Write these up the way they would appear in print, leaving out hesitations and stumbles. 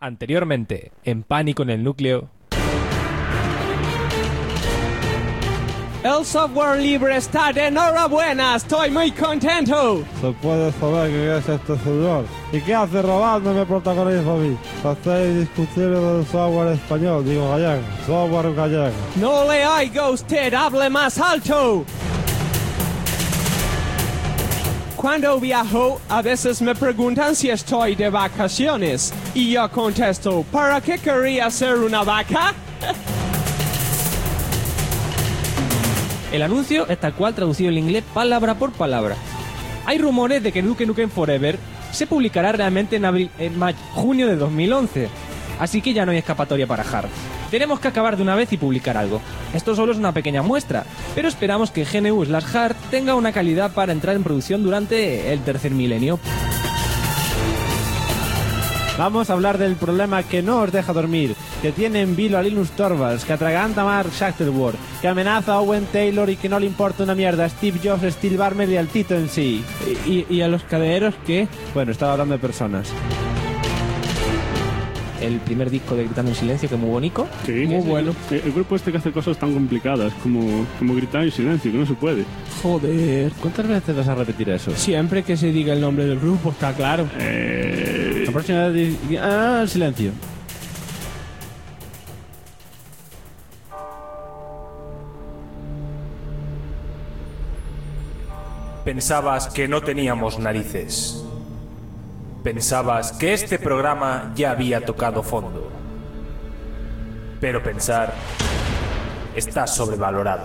Anteriormente, en Pánico en el Núcleo. El software libre está de enhorabuena, estoy muy contento. ¿Se puede saber quién es este señor? ¿Y qué hace robándome protagonismo a mí? Hacéis discutir del software español, digo gallego, software gallego. No le oiga usted, hable más alto. Cuando viajo, a veces me preguntan si estoy de vacaciones. Y yo contesto, ¿para qué querría ser una vaca? El anuncio es tal cual traducido al inglés palabra por palabra. Hay rumores de que Duke Nukem Forever se publicará realmente en junio de 2011. Así que ya no hay escapatoria para Hard. Tenemos que acabar de una vez y publicar algo. Esto solo es una pequeña muestra, pero esperamos que GNU/Hard tenga una calidad para entrar en producción durante el tercer milenio. Vamos a hablar del problema que no os deja dormir, que tiene en vilo a Linus Torvalds, que atraganta a Mark Shuttleworth, que amenaza a Owen Taylor y que no le importa una mierda a Steve Jobs, Steve Ballmer y al Tito en sí. ¿Y a los caderos qué? Bueno, estaba hablando de personas. El primer disco de Gritando en Silencio, que es muy bonito. Sí, Muy bueno. El grupo este que hace cosas tan complicadas como gritar en silencio, que no se puede. Joder. ¿Cuántas veces vas a repetir eso? Siempre que se diga el nombre del grupo, está claro. La próxima vez... silencio. Pensabas que no teníamos narices. Pensabas que este programa ya había tocado fondo. Pero pensar está sobrevalorado.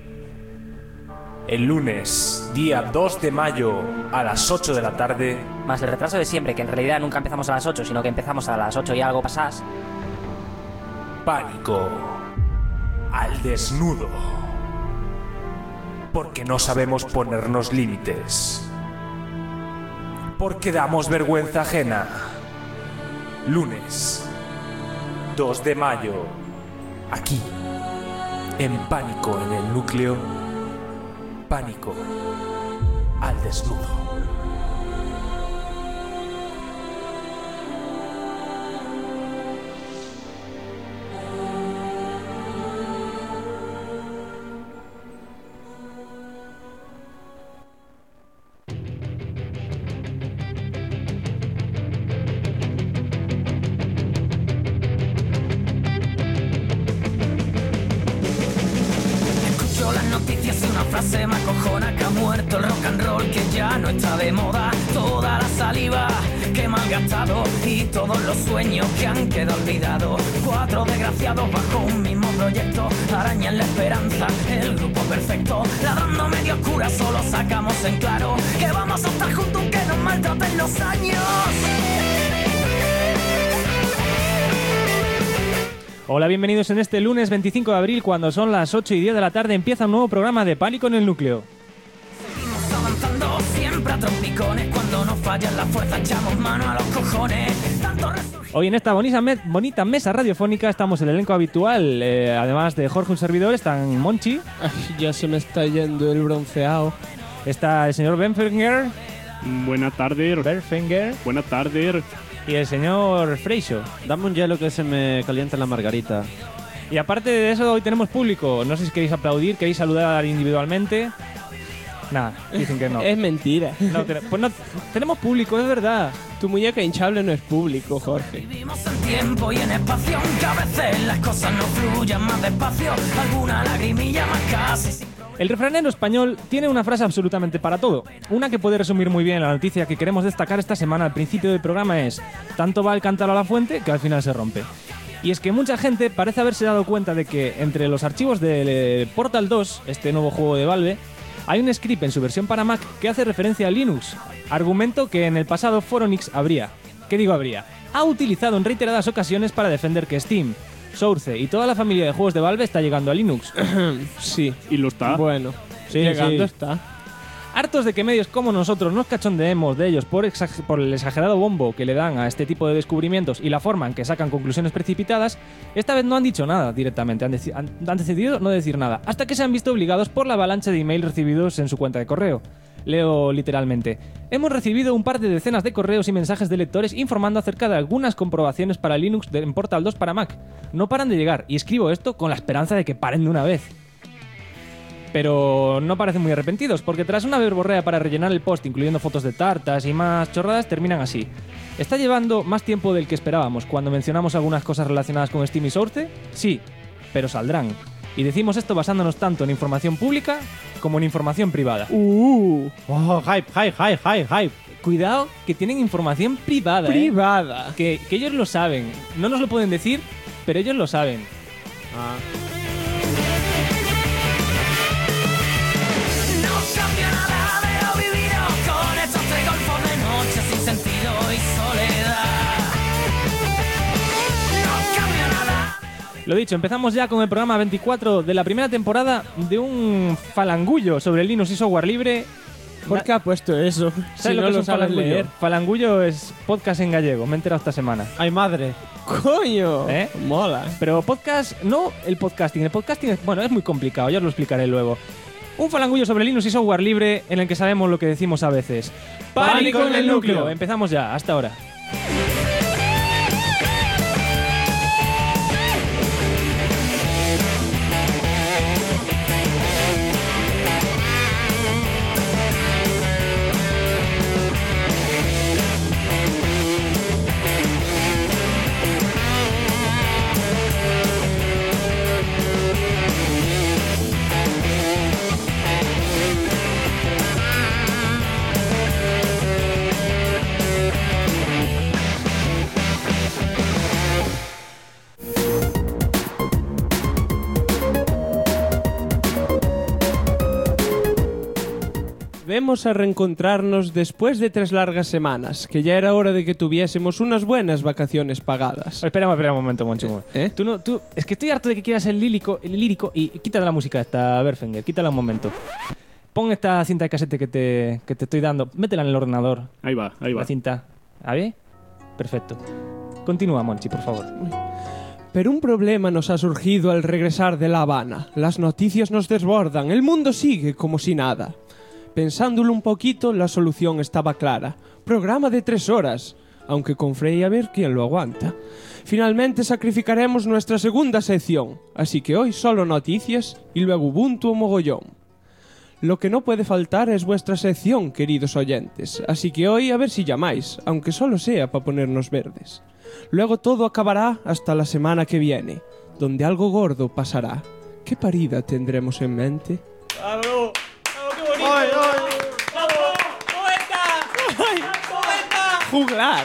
El lunes, día 2 de mayo, a las 8 de la tarde... Más el retraso de siempre, que en realidad nunca empezamos a las 8, sino que empezamos a las 8 y algo pasás. Pánico al desnudo. Porque no sabemos ponernos límites. Porque damos vergüenza ajena. Lunes 2 de mayo, aquí, en Pánico en el Núcleo. Pánico al desnudo. Se me acojona que ha muerto el rock and roll, que ya no está de moda. Toda la saliva que me han gastado y todos los sueños que han quedado olvidados. 4 desgraciados bajo un mismo proyecto arañan la esperanza, el grupo perfecto. Ladrando medio oscura solo sacamos en claro que vamos a estar juntos aunque nos maltraten los años. Hola, bienvenidos en este lunes 25 de abril, cuando son las 8 y 10 de la tarde, empieza un nuevo programa de Pánico en el Núcleo. Seguimos avanzando siempre a trompicones, cuando nos fallan las fuerzas echamos mano a los cojones. Hoy en esta bonita mesa radiofónica estamos el elenco habitual, además de Jorge, un servidor, están Monchi. Ay, ya se me está yendo el bronceado. Está el señor Benfinger. Buena tarde. Benfinger. Buena tarde. Y el señor Freixo. Dame un hielo que se me calienta la margarita. Y aparte de eso, hoy tenemos público. No sé si queréis aplaudir, queréis saludar individualmente. Nada, dicen que no. Es mentira. No, pues no, tenemos público, es verdad. Tu muñeca hinchable no es público, Jorge. Vivimos en tiempo y en espacio, aunque a veces las cosas no fluyan más despacio. Alguna lagrimilla más casi sin... El refranero español tiene una frase absolutamente para todo. Una que puede resumir muy bien la noticia que queremos destacar esta semana al principio del programa es: tanto va el cántaro a la fuente que al final se rompe. Y es que mucha gente parece haberse dado cuenta de que entre los archivos del Portal 2, este nuevo juego de Valve, hay un script en su versión para Mac que hace referencia a Linux, argumento que en el pasado Foronix ha utilizado en reiteradas ocasiones para defender que Steam, Source y toda la familia de juegos de Valve está llegando a Linux. Sí. ¿Y lo está? Bueno, sí, llegando sí. está. Hartos de que medios como nosotros nos cachondeemos de ellos por el exagerado bombo que le dan a este tipo de descubrimientos y la forma en que sacan conclusiones precipitadas, esta vez no han dicho nada directamente, han decidido no decir nada, hasta que se han visto obligados por la avalancha de emails recibidos en su cuenta de correo. Leo literalmente. Hemos recibido un par de decenas de correos y mensajes de lectores informando acerca de algunas comprobaciones para Linux en Portal 2 para Mac. No paran de llegar, y escribo esto con la esperanza de que paren de una vez. Pero no parecen muy arrepentidos, porque tras una verborrea para rellenar el post, incluyendo fotos de tartas y más chorradas, terminan así. ¿Está llevando más tiempo del que esperábamos cuando mencionamos algunas cosas relacionadas con Steam y Source? Sí, pero saldrán. Y decimos esto basándonos tanto en información pública como en información privada. Oh, hype. Cuidado, que tienen información privada. Privada. Que ellos lo saben. No nos lo pueden decir, pero ellos lo saben. No cambia nada de lo vivido con estos 3 golfos de noche sin sentido y soledad. No cambia nada. Lo dicho, empezamos ya con el programa 24 de la primera temporada de un falangullo sobre Linux y software libre. ¿Por qué ha puesto eso? ¿Sabes lo que es un falangullo? Falangullo es podcast en gallego, me he enterado esta semana. ¡Ay, madre! ¡Coño! ¿Eh? Mola. Pero podcast, no el podcasting. El podcasting es, bueno, es muy complicado, ya os lo explicaré luego. Un falangullo sobre Linux y software libre en el que sabemos lo que decimos a veces. ¡Pánico en el núcleo! Empezamos ya, hasta ahora. Volvemos a reencontrarnos después de 3 largas semanas, que ya era hora de que tuviésemos unas buenas vacaciones pagadas. Espera un momento, Moncho. ¿Eh? Es que estoy harto de que quieras ser lírico y quítale la música esta, Berfinger, quítala un momento. Pon esta cinta de casete que te estoy dando, métela en el ordenador. Ahí va. La cinta. ¿A ver? Perfecto. Continúa, Monchi, por favor. Pero un problema nos ha surgido al regresar de La Habana. Las noticias nos desbordan, el mundo sigue como si nada. Pensándolo un poquito, la solución estaba clara. Programa de 3 horas, aunque con Frey a ver quién lo aguanta. Finalmente sacrificaremos nuestra segunda sección, así que hoy solo noticias y luego Ubuntu o mogollón. Lo que no puede faltar es vuestra sección, queridos oyentes, así que hoy a ver si llamáis, aunque solo sea para ponernos verdes. Luego todo acabará hasta la semana que viene, donde algo gordo pasará. ¿Qué parida tendremos en mente? ¡Algo! ¡Qué bonito! ¡Ay! ¡Poeta! ¡Poeta! ¡Juglar!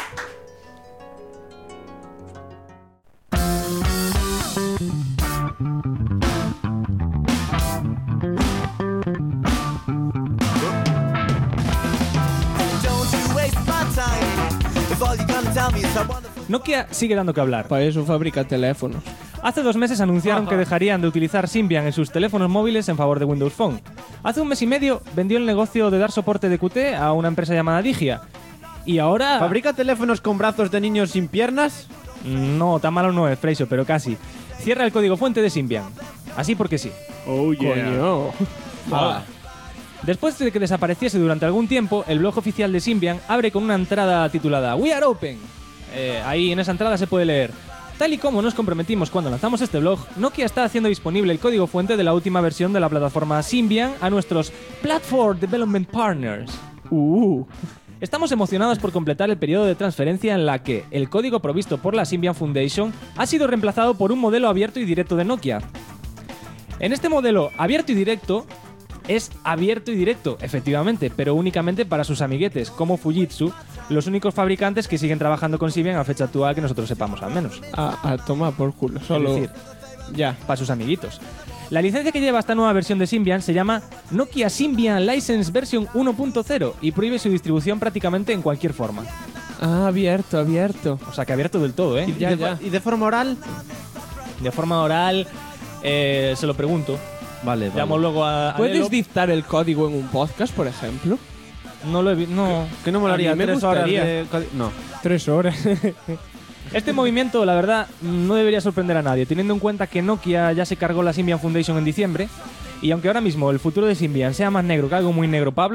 Nokia sigue dando que hablar. Para eso fabrica teléfonos. Hace 2 meses anunciaron que dejarían de utilizar Symbian en sus teléfonos móviles en favor de Windows Phone. Hace 1 mes y medio vendió el negocio de dar soporte de Qt a una empresa llamada Digia. Y ahora... ¿Fabrica teléfonos con brazos de niños sin piernas? No, tan malo no es, Freixo, pero casi. Cierra el código fuente de Symbian. Así porque sí. Oh, yeah. Coño. Ah. Después de que desapareciese durante algún tiempo, el blog oficial de Symbian abre con una entrada titulada We are open. Ahí en esa entrada se puede leer: tal y como nos comprometimos cuando lanzamos este blog, Nokia está haciendo disponible el código fuente de la última versión de la plataforma Symbian a nuestros Platform Development Partners. Estamos emocionados por completar el periodo de transferencia en la que el código provisto por la Symbian Foundation ha sido reemplazado por un modelo abierto y directo de Nokia. En este modelo abierto y directo es abierto y directo, efectivamente, pero únicamente para sus amiguetes, como Fujitsu, los únicos fabricantes que siguen trabajando con Symbian a fecha actual que nosotros sepamos, al menos. A tomar por culo. Solo... Es decir, ya. para sus amiguitos. La licencia que lleva esta nueva versión de Symbian se llama Nokia Symbian License Version 1.0 y prohíbe su distribución prácticamente en cualquier forma. Ah, abierto. O sea, que abierto del todo, ¿eh? ¿Y de forma oral? De forma oral, se lo pregunto. Vale. Llamo luego a ¿Puedes Lelo. dictar el código en un podcast, por ejemplo? No lo he visto. No. Que no molaría A mí me 3 horas gustaría. de... No. 3 horas. Este movimiento, la verdad, no debería sorprender a nadie, teniendo en cuenta que Nokia ya se cargó la Symbian Foundation en diciembre, y aunque ahora mismo el futuro de Symbian sea más negro que algo muy negro, Pablo,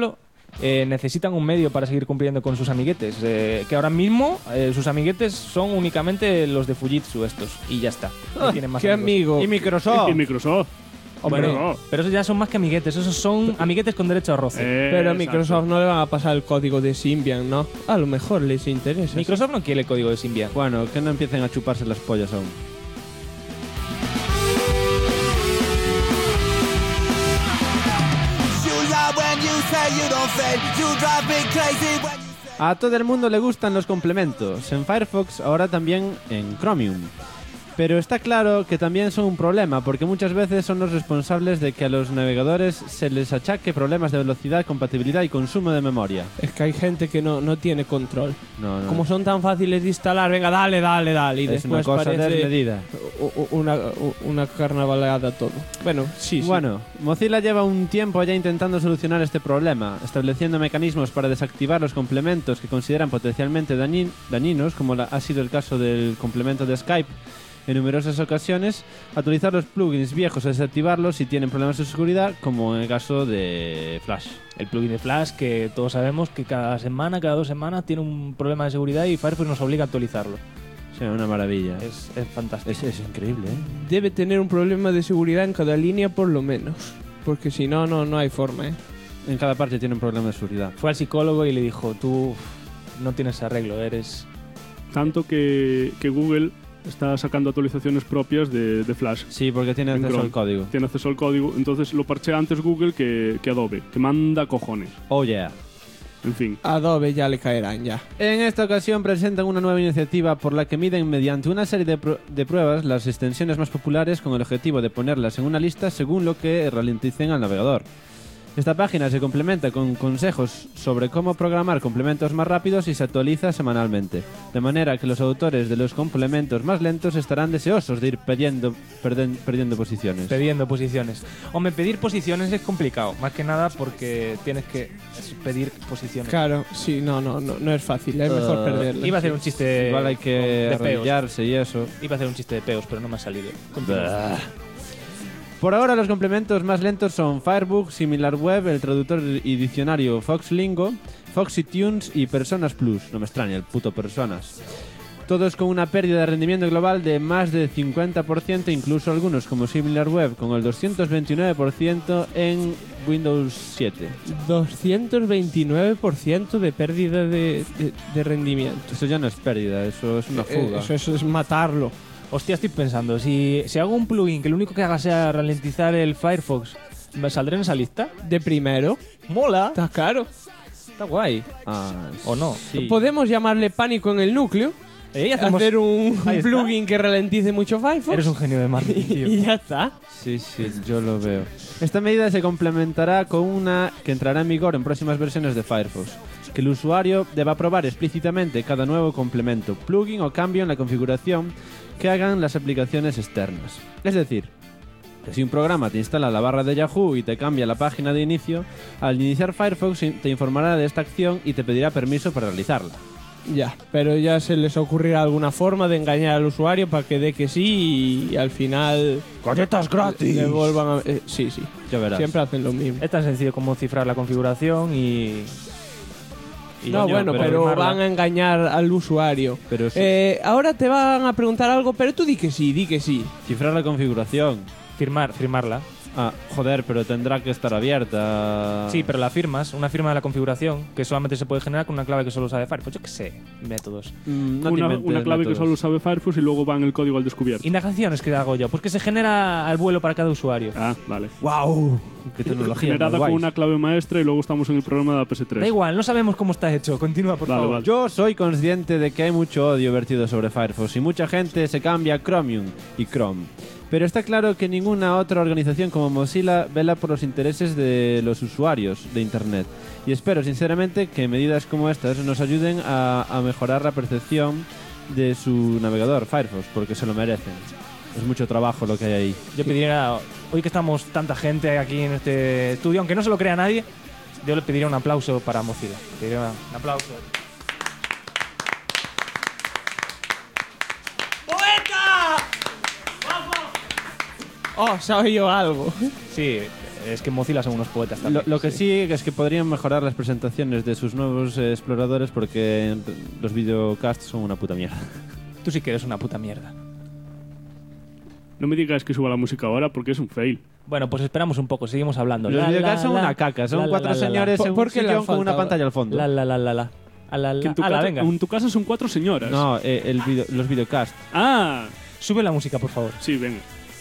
necesitan un medio para seguir cumpliendo con sus amiguetes. Que ahora mismo sus amiguetes son únicamente los de Fujitsu estos. Y ya está. No tienen más ¡Qué amigos. amigo! Y Microsoft. Y Microsoft. Hombre, Pero- pero esos ya son más que amiguetes. Esos son amiguetes con derecho a roce. Pero a exacto. Microsoft no le van a pasar el código de Symbian, ¿no? A lo mejor les interesa. Microsoft no quiere el código de Symbian. Bueno, que no empiecen a chuparse las pollas aún. A todo el mundo le gustan los complementos, en Firefox, ahora también en Chromium. Pero está claro que también son un problema, porque muchas veces son los responsables de que a los navegadores se les achaque problemas de velocidad, compatibilidad y consumo de memoria. Es que hay gente que no tiene control. No, no. Como son tan fáciles de instalar, venga, dale. Y Es una después cosa parece desmedida. una carnavalada todo. Bueno, sí. Bueno, Mozilla lleva un tiempo ya intentando solucionar este problema, estableciendo mecanismos para desactivar los complementos que consideran potencialmente dañinos, como ha sido el caso del complemento de Skype en numerosas ocasiones, actualizar los plugins viejos o desactivarlos si tienen problemas de seguridad, como en el caso de Flash. El plugin de Flash, que todos sabemos que cada 2 semanas tiene un problema de seguridad y Firefox nos obliga a actualizarlo. Sí, una maravilla. Es fantástico. Es increíble, ¿eh? Debe tener un problema de seguridad en cada línea por lo menos. Porque si no, no hay forma, ¿eh? En cada parte tiene un problema de seguridad. Fue al psicólogo y le dijo, tú no tienes arreglo, eres... Tanto que Google está sacando actualizaciones propias de Flash. Sí, porque tiene En acceso Chrome. al código. Tiene acceso al código, entonces lo parchea antes Google que Adobe, que manda cojones. Oh yeah. En fin. Adobe ya le caerán ya. En esta ocasión presentan una nueva iniciativa por la que miden mediante una serie de pruebas las extensiones más populares con el objetivo de ponerlas en una lista según lo que ralenticen al navegador. Esta página se complementa con consejos sobre cómo programar complementos más rápidos y se actualiza semanalmente, de manera que los autores de los complementos más lentos estarán deseosos de ir perdiendo posiciones. Pidiendo posiciones. Hombre, pedir posiciones es complicado, más que nada porque tienes que pedir posiciones. Claro, sí, no es fácil, es mejor perderlo. Iba a hacer un chiste Igual hay que de peos. arrodillarse y eso. Iba a hacer un chiste de peos, pero no me ha salido. Continúa. Por ahora los complementos más lentos son Firebug, SimilarWeb, el traductor y diccionario Foxlingo, FoxyTunes y Personas Plus. No me extraña, el puto Personas. Todos con una pérdida de rendimiento global de más de 50%, incluso algunos como SimilarWeb con el 229% en Windows 7. 229% de pérdida de rendimiento. Eso ya no es pérdida, eso es una fuga. Eso es matarlo. Hostia, estoy pensando, si hago un plugin que lo único que haga sea ralentizar el Firefox, ¿me saldré en esa lista? De primero, ¡Mola! está claro. Está guay. ¿O no? Sí. Podemos llamarle pánico en el núcleo, hacer un Ahí está. plugin que ralentice mucho Firefox. Eres un genio de marketing, tío. y ya está. Sí, yo lo veo. Esta medida se complementará con una que entrará en vigor en próximas versiones de Firefox, que el usuario deba probar explícitamente cada nuevo complemento, plugin o cambio en la configuración que hagan las aplicaciones externas. Es decir, que si un programa te instala la barra de Yahoo y te cambia la página de inicio, al iniciar Firefox te informará de esta acción y te pedirá permiso para realizarla. Ya, pero ya se les ocurrirá alguna forma de engañar al usuario para que dé que sí y al final... ¡Galletas gratis! Le vuelvan a... sí, Ya verás. siempre hacen lo mismo. Es tan sencillo como cifrar la configuración y No, coño, bueno, pero firmarla. van a engañar al usuario. Pero sí, Ahora te van a preguntar algo, pero tú di que sí. cifrar la configuración. firmarla. Ah, joder, pero tendrá que estar abierta. Sí, pero la firmas, una firma de la configuración, que solamente se puede generar con una clave que solo sabe Firefox. Yo qué sé, métodos. No te Una inventes clave que métodos. solo sabe Firefox y luego va en el código al descubierto. Indagaciones que hago yo, pues que se genera al vuelo para cada usuario. Ah, vale. ¡Wow! ¡Qué tecnología! Generada más con guays. una clave maestra y luego estamos en el programa de la PS3. Da igual, no sabemos cómo está hecho. Continúa, por Vale, favor. vale. Yo soy consciente de que hay mucho odio vertido sobre Firefox y mucha gente se cambia a Chromium y Chrome. Pero está claro que ninguna otra organización como Mozilla vela por los intereses de los usuarios de Internet. Y espero sinceramente que medidas como estas nos ayuden a mejorar la percepción de su navegador, Firefox, porque se lo merecen. Es mucho trabajo lo que hay ahí. Yo pediría, hoy que estamos tanta gente aquí en este estudio, aunque no se lo crea nadie, yo le pediría un aplauso para Mozilla. Pediría un aplauso. Oh, se ha oído algo. Sí, Es que Mozilla son unos poetas también. Lo que sí es que podrían mejorar las presentaciones de sus nuevos exploradores porque los videocasts son una puta mierda. Tú sí que eres una puta mierda. No me digas que suba la música ahora porque es un fail. Bueno, pues esperamos un poco, seguimos hablando. Los videocasts son una caca, son cuatro señores en un sillón con una pantalla al fondo. Venga. En tu casa son 4 señoras. No, los videocasts. Ah, Sube la música, por favor. sí, venga.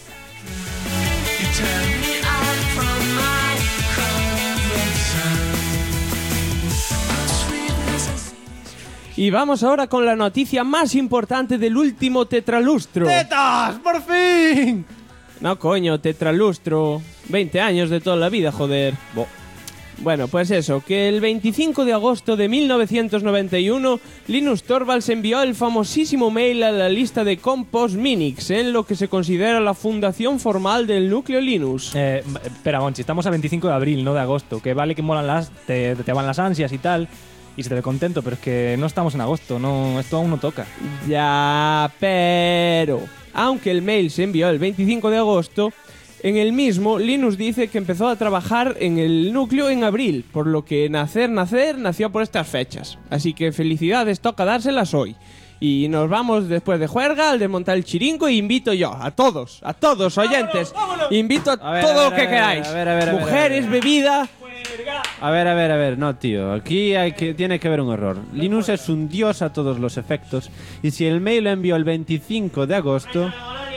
Y vamos ahora con la noticia más importante del último tetralustro. ¡Tetas! ¡Por fin! No, coño, tetralustro. 20 años de toda la vida, joder. Bueno, pues eso, que el 25 de agosto de 1991, Linus Torvalds envió el famosísimo mail a la lista de Compos Minix, en lo que se considera la fundación formal del núcleo Linux. Espera, Monchi, estamos a 25 de abril, no de agosto. Que vale que molan te van las ansias y tal, y se te ve contento, pero es que no estamos en agosto, no, esto aún no toca. Ya, pero... Aunque el mail se envió el 25 de agosto... En el mismo, Linus dice que empezó a trabajar en el núcleo en abril, por lo que nacer nació por estas fechas. Así que felicidades, toca dárselas hoy. Y nos vamos después de juerga al desmontar el chiringo y invito yo a todos oyentes, invito a todo lo que queráis. Mujeres, bebida... A ver, no, tío. Aquí tiene que haber un error. Linus es un dios a todos los efectos. Y si el mail lo envió el 25 de agosto...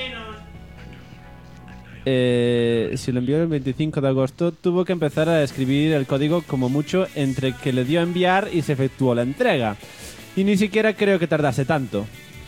si lo envió el 25 de agosto, tuvo que empezar a escribir el código como mucho entre que le dio a enviar y se efectuó la entrega. Y ni siquiera creo que tardase tanto.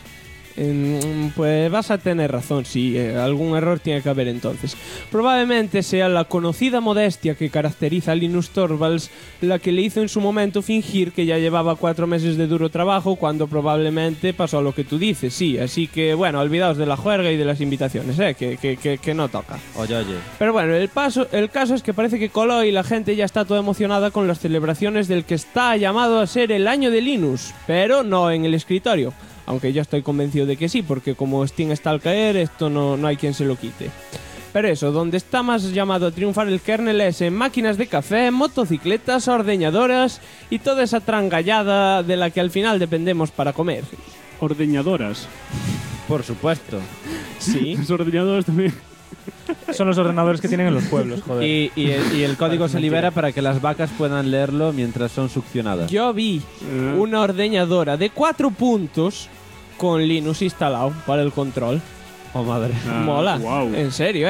Pues vas a tener razón, sí, algún error tiene que haber entonces. Probablemente sea la conocida modestia que caracteriza a Linus Torvalds la que le hizo en su momento fingir que ya llevaba 4 meses de duro trabajo cuando probablemente pasó lo que tú dices, sí. Así que bueno, olvidaos de la juerga y de las invitaciones, que no toca. Oye. Pero bueno, el caso es que parece que coló y la gente ya está toda emocionada con las celebraciones del que está llamado a ser el año de Linus, pero no en el escritorio. Aunque yo estoy convencido de que sí, porque como Steam está al caer, esto no hay quien se lo quite. Pero eso, donde está más llamado a triunfar el kernel es en máquinas de café, motocicletas, ordeñadoras y toda esa trangallada de la que al final dependemos para comer. Ordeñadoras. Por supuesto. Sí. Los ordeñadores también. Son los ordenadores que tienen en los pueblos, joder. Y el código se libera para que las vacas puedan leerlo mientras son succionadas. Yo vi una ordeñadora de 4 puntos con Linux instalado para el control. Oh, madre. Mola. Wow. En serio,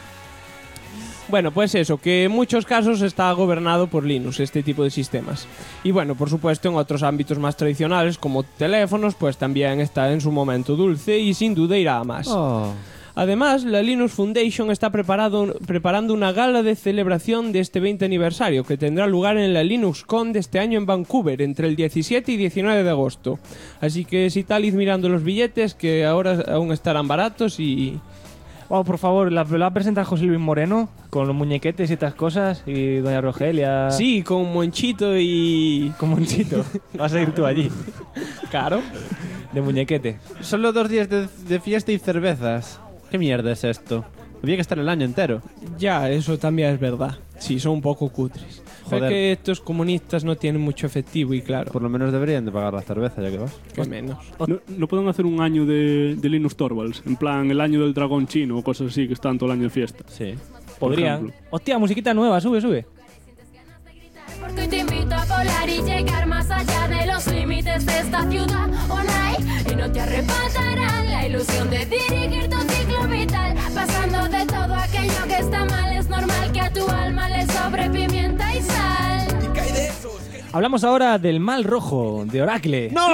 Bueno, pues eso, que en muchos casos está gobernado por Linux, este tipo de sistemas. Y bueno, por supuesto, en otros ámbitos más tradicionales, como teléfonos, pues también está en su momento dulce y sin duda irá a más. Oh. Además, la Linux Foundation está preparando una gala de celebración de este 20 aniversario que tendrá lugar en la LinuxCon de este año en Vancouver entre el 17 y 19 de agosto. Así que si tal, id mirando los billetes que ahora aún estarán baratos y... Oh, por favor, la va a presentar José Luis Moreno con los muñequetes y estas cosas y doña Rogelia. Sí, con Monchito y... Con Monchito. Vas a ir tú allí. Claro. De muñequete. Solo 2 días de fiesta y cervezas. ¿Qué mierda es esto? Había que estar el año entero. Ya, eso también es verdad. Sí, son un poco cutres. Joder. Es que estos comunistas no tienen mucho efectivo y claro. Por lo menos deberían de pagar la cerveza, ya que vas. Que menos. ¿No pueden hacer un año de Linus Torvalds? En plan, el año del dragón chino o cosas así, que están todo el año de fiesta. Sí. Podrían. Hostia, musiquita nueva, sube. Porque hoy te invito a volar y llegar más allá de los límites de esta ciudad online. Y no te arrebatarán la ilusión de dirigir tu ciclo vital. Pasando de todo aquello que está mal, es normal que a tu alma le sobre pimienta y sal. Hablamos ahora del mal rojo de Oracle. ¡No!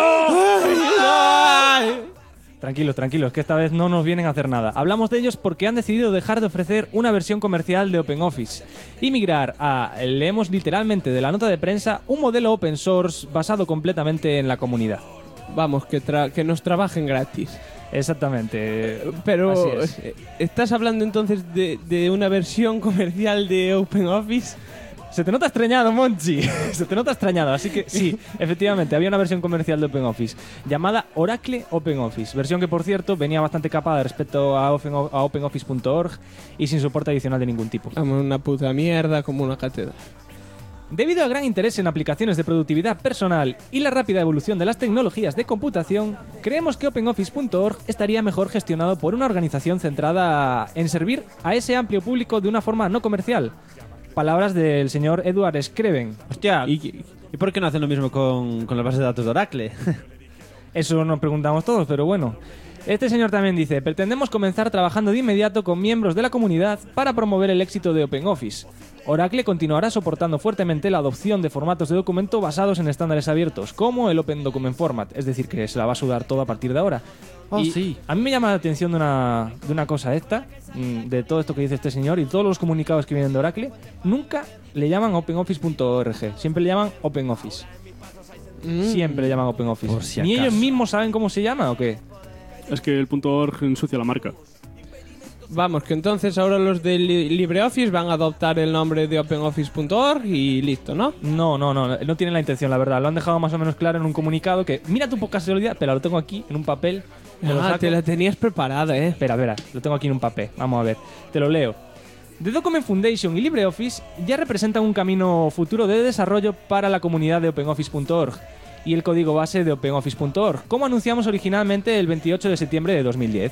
Tranquilos, que esta vez no nos vienen a hacer nada. Hablamos de ellos porque han decidido dejar de ofrecer una versión comercial de OpenOffice y migrar a, leemos literalmente de la nota de prensa, un modelo open source basado completamente en la comunidad. Vamos, que nos trabajen gratis. Exactamente. Pero, así es. ¿estás hablando entonces de una versión comercial de OpenOffice? Se te nota extrañado, Monchi. Se te nota extrañado. Así que sí, efectivamente, había una versión comercial de OpenOffice llamada Oracle OpenOffice. Versión que, por cierto, venía bastante capada respecto a OpenOffice.org y sin soporte adicional de ningún tipo. Como una puta mierda, como una catedral. Debido al gran interés en aplicaciones de productividad personal y la rápida evolución de las tecnologías de computación, creemos que OpenOffice.org estaría mejor gestionado por una organización centrada en servir a ese amplio público de una forma no comercial. Palabras del señor Edward Screven. Hostia, ¿y por qué no hacen lo mismo con las bases de datos de Oracle? Eso nos preguntamos todos, pero bueno. Este señor también dice: pretendemos comenzar trabajando de inmediato con miembros de la comunidad para promover el éxito de OpenOffice. Oracle continuará soportando fuertemente la adopción de formatos de documento basados en estándares abiertos, como el Open Document Format, es decir, que se la va a sudar todo a partir de ahora. Y sí. A mí me llama la atención de una cosa esta, de todo esto que dice este señor y todos los comunicados que vienen de Oracle, nunca le llaman OpenOffice.org, siempre le llaman OpenOffice. Siempre le llaman OpenOffice. Por si ¿Ni acaso. ellos mismos saben cómo se llama o qué? Es que el .org ensucia la marca. Vamos, que entonces ahora los de LibreOffice van a adoptar el nombre de OpenOffice.org y listo, ¿no? No tienen la intención, la verdad. Lo han dejado más o menos claro en un comunicado que, mira tu poca seguridad, pero lo tengo aquí en un papel. Te la tenías preparada, Espera, lo tengo aquí en un papel. Vamos a ver, te lo leo. The Document Foundation y LibreOffice ya representan un camino futuro de desarrollo para la comunidad de OpenOffice.org y el código base de OpenOffice.org, como anunciamos originalmente el 28 de septiembre de 2010.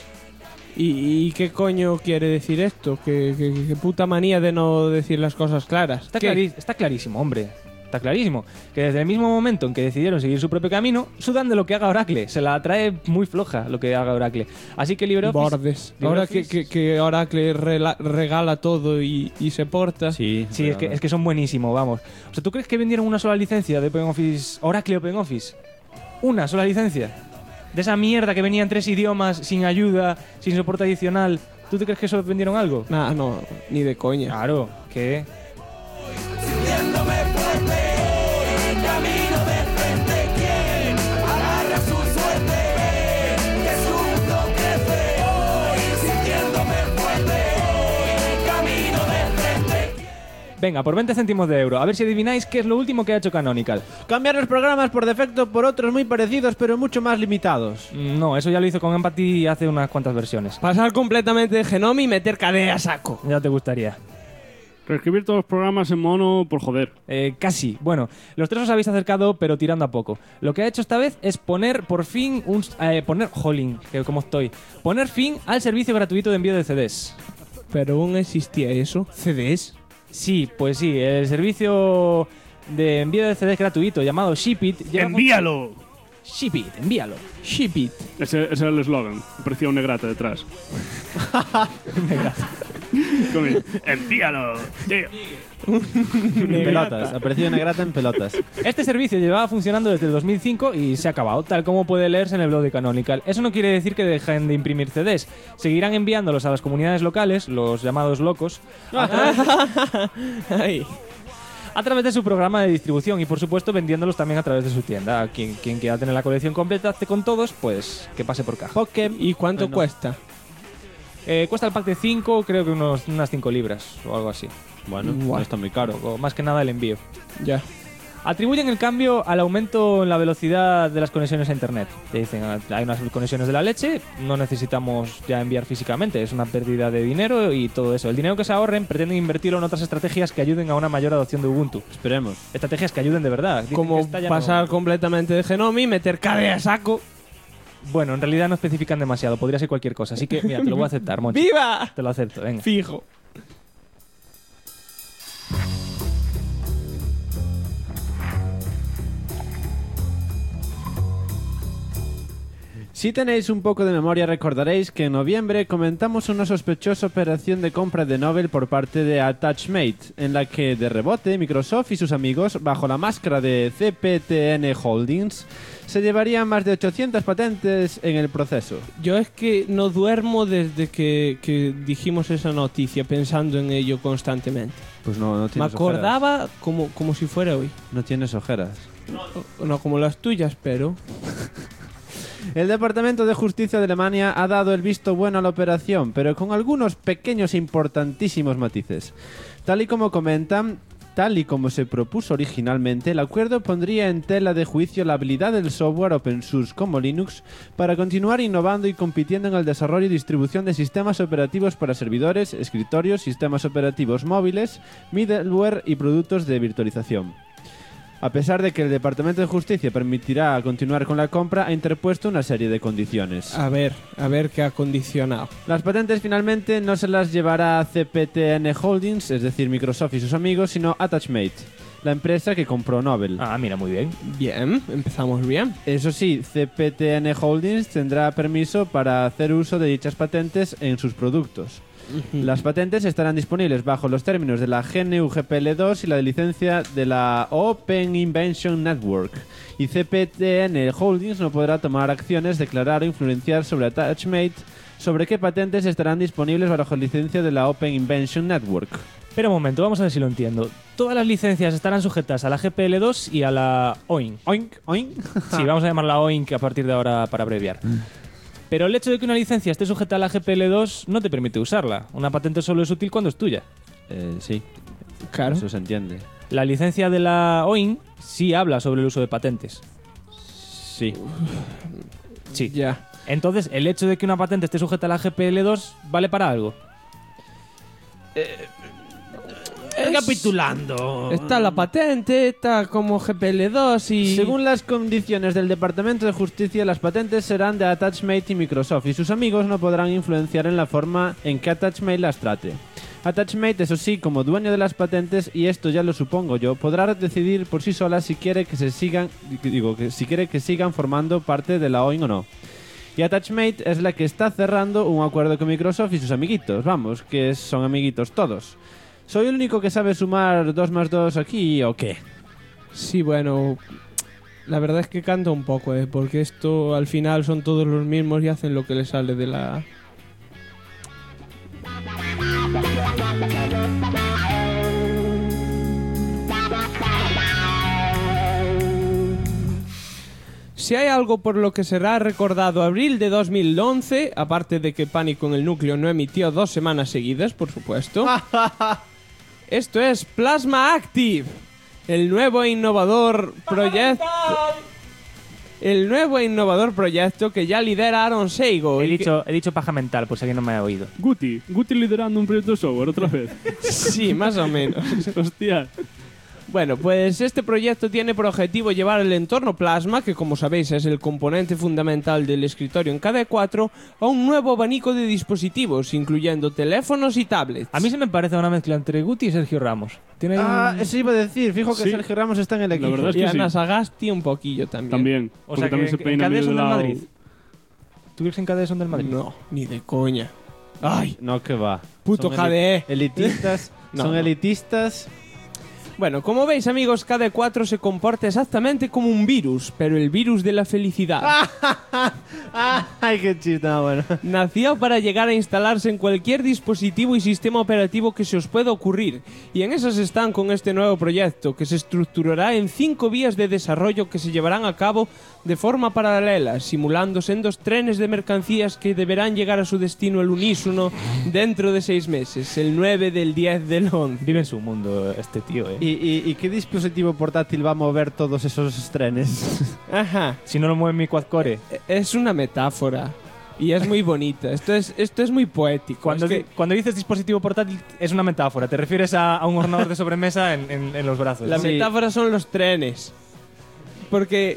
¿Y qué coño quiere decir esto? ¿Qué puta manía de no decir las cosas claras? Está clarísimo, hombre. Está clarísimo. Que desde el mismo momento en que decidieron seguir su propio camino, sudan de lo que haga Oracle. Se la trae muy floja lo que haga Oracle. Así que LibreOffice... Bordes. Ahora que Oracle regala todo y se porta... Sí, es que son buenísimos, vamos. O sea, ¿tú crees que vendieron una sola licencia de OpenOffice, Oracle OpenOffice? ¿Una sola licencia? De esa mierda que venía en 3 idiomas, sin ayuda, sin soporte adicional. ¿Tú te crees que eso vendieron algo? Nah, no, ni de coña. Claro, ¿qué? Venga, por 20 céntimos de euro. A ver si adivináis qué es lo último que ha hecho Canonical. Cambiar los programas por defecto por otros muy parecidos, pero mucho más limitados. No, eso ya lo hizo con Empathy hace unas cuantas versiones. Pasar completamente de Genome y meter KDE a saco. Ya te gustaría. Reescribir todos los programas en mono por joder. Casi. Bueno, los tres os habéis acercado, pero tirando a poco. Lo que ha hecho esta vez es poner por fin poner fin al servicio gratuito de envío de CDs. ¿Pero aún existía eso? ¿CDs? Sí, pues sí. El servicio de envío de CDs gratuito llamado Shipit... ¡Envíalo! Shipit, envíalo. Shipit. Ese era el eslogan. Parecía un negrata detrás. Negrata. ¡Envíalo! Tío. Pelotas, apareció negrata en pelotas. Este servicio llevaba funcionando desde el 2005 y se ha acabado, tal como puede leerse en el blog de Canonical. Eso no quiere decir que dejen de imprimir CDs. Seguirán enviándolos a las comunidades locales, los llamados locos, a través de su programa de distribución y, por supuesto, vendiéndolos también a través de su tienda. Quien quiera tener la colección completa con todos, pues que pase por caja. ¿Y cuánto cuesta? Cuesta el pack de 5, creo que unas 5 libras o algo así. Bueno, no está muy caro. O más que nada el envío. Ya. Atribuyen el cambio al aumento en la velocidad de las conexiones a internet. Te dicen, hay unas conexiones de la leche, no necesitamos ya enviar físicamente, es una pérdida de dinero y todo eso. El dinero que se ahorren pretenden invertirlo en otras estrategias que ayuden a una mayor adopción de Ubuntu. Esperemos. Estrategias que ayuden de verdad. Dicen Como que esta ya pasar no... completamente de Genome y meter KDE a saco. Bueno, en realidad no especifican demasiado, podría ser cualquier cosa. Así que, mira, te lo voy a aceptar, Monchi. ¡Viva! Te lo acepto, venga. Fijo. Si tenéis un poco de memoria recordaréis que en noviembre comentamos una sospechosa operación de compra de Novell por parte de Attachmate, en la que de rebote Microsoft y sus amigos, bajo la máscara de CPTN Holdings, se llevarían más de 800 patentes en el proceso. Yo es que no duermo desde que dijimos esa noticia, pensando en ello constantemente. Pues no tienes Me acordaba como si fuera hoy. No tienes ojeras. No como las tuyas, pero... El Departamento de Justicia de Alemania ha dado el visto bueno a la operación, pero con algunos pequeños e importantísimos matices. Tal y como comentan, Tal y como se propuso originalmente, el acuerdo pondría en tela de juicio la habilidad del software open source como Linux para continuar innovando y compitiendo en el desarrollo y distribución de sistemas operativos para servidores, escritorios, sistemas operativos móviles, middleware y productos de virtualización. A pesar de que el Departamento de Justicia permitirá continuar con la compra, ha interpuesto una serie de condiciones. A ver qué ha condicionado. Las patentes finalmente no se las llevará CPTN Holdings, es decir, Microsoft y sus amigos, sino Attachmate, la empresa que compró Nobel. Ah, mira, muy bien. Bien, empezamos bien. Eso sí, CPTN Holdings tendrá permiso para hacer uso de dichas patentes en sus productos. Las patentes estarán disponibles bajo los términos de la GNU GPL2 y la licencia de la Open Invention Network. Y CPTN Holdings no podrá tomar acciones, declarar o influenciar sobre Attachmate sobre qué patentes estarán disponibles bajo licencia de la Open Invention Network. Pero un momento, vamos a ver si lo entiendo. Todas las licencias estarán sujetas a la GPL2 y a la OINC. ¿Oink? Sí, vamos a llamarla OINC a partir de ahora para abreviar. Pero el hecho de que una licencia esté sujeta a la GPL2 no te permite usarla. Una patente solo es útil cuando es tuya. Sí, Claro. eso se entiende. La licencia de la OINC sí habla sobre el uso de patentes. Sí. Sí. Ya. Entonces, el hecho de que una patente esté sujeta a la GPL2 vale para algo. Recapitulando. Está la patente, está como GPL2 y... Según las condiciones del Departamento de Justicia, las patentes serán de Attachmate y Microsoft y sus amigos no podrán influenciar en la forma en que Attachmate las trate. Attachmate, eso sí, como dueño de las patentes, y esto ya lo supongo yo, podrá decidir por sí sola si quiere que sigan formando parte de la OIN o no. Y Attachmate es la que está cerrando un acuerdo con Microsoft y sus amiguitos, vamos, que son amiguitos todos. ¿Soy el único que sabe sumar 2 más 2 aquí o qué? Sí, bueno, la verdad es que canta un poco, porque esto al final son todos los mismos y hacen lo que les sale de la... Si hay algo por lo que será recordado abril de 2011, aparte de que Pánico en el Núcleo no emitió 2 semanas seguidas, por supuesto, esto es Plasma Active, el nuevo e innovador proyecto... El nuevo e innovador proyecto que ya lidera Aaron Seigo. He dicho paja mental, por si alguien no me ha oído. Guti liderando un proyecto de software otra vez. Sí, más o menos. Hostia. Bueno, pues este proyecto tiene por objetivo llevar el entorno Plasma, que como sabéis es el componente fundamental del escritorio en KDE4, a un nuevo abanico de dispositivos, incluyendo teléfonos y tablets. A mí se me parece una mezcla entre Guti y Sergio Ramos. Tiene Eso iba a decir, fijo que Sí. Sergio Ramos está en el equipo. La verdad es Y que Ana sí. Sagasti un poquillo también. También. O sea, Porque también que se peina en KDE medio son de del lado. Madrid. ¿Tú crees que en KDE son del Madrid? No, ni de coña. Ay, No, que va. puto Son KDE. Elitistas. No, son no. elitistas. Bueno, como veis, amigos, KDE4 se comporta exactamente como un virus, pero el virus de la felicidad. Ay, qué chiste, bueno. Nació para llegar a instalarse en cualquier dispositivo y sistema operativo que se os pueda ocurrir, y en esas están con este nuevo proyecto, que se estructurará en 5 vías de desarrollo que se llevarán a cabo de forma paralela, simulando sendos trenes de mercancías que deberán llegar a su destino al unísono dentro de 6 meses, el 9 del 10 del 11. Vive en su mundo este tío, ¿Y qué dispositivo portátil va a mover todos esos trenes? Ajá, Si no lo mueve mi quad-core. es una metáfora. Y es muy bonita. Esto es muy poético. Cuando, Es que- cuando dices dispositivo portátil es una metáfora. Te refieres a un ordenador de sobremesa en los brazos. la Sí. metáfora son los trenes. Porque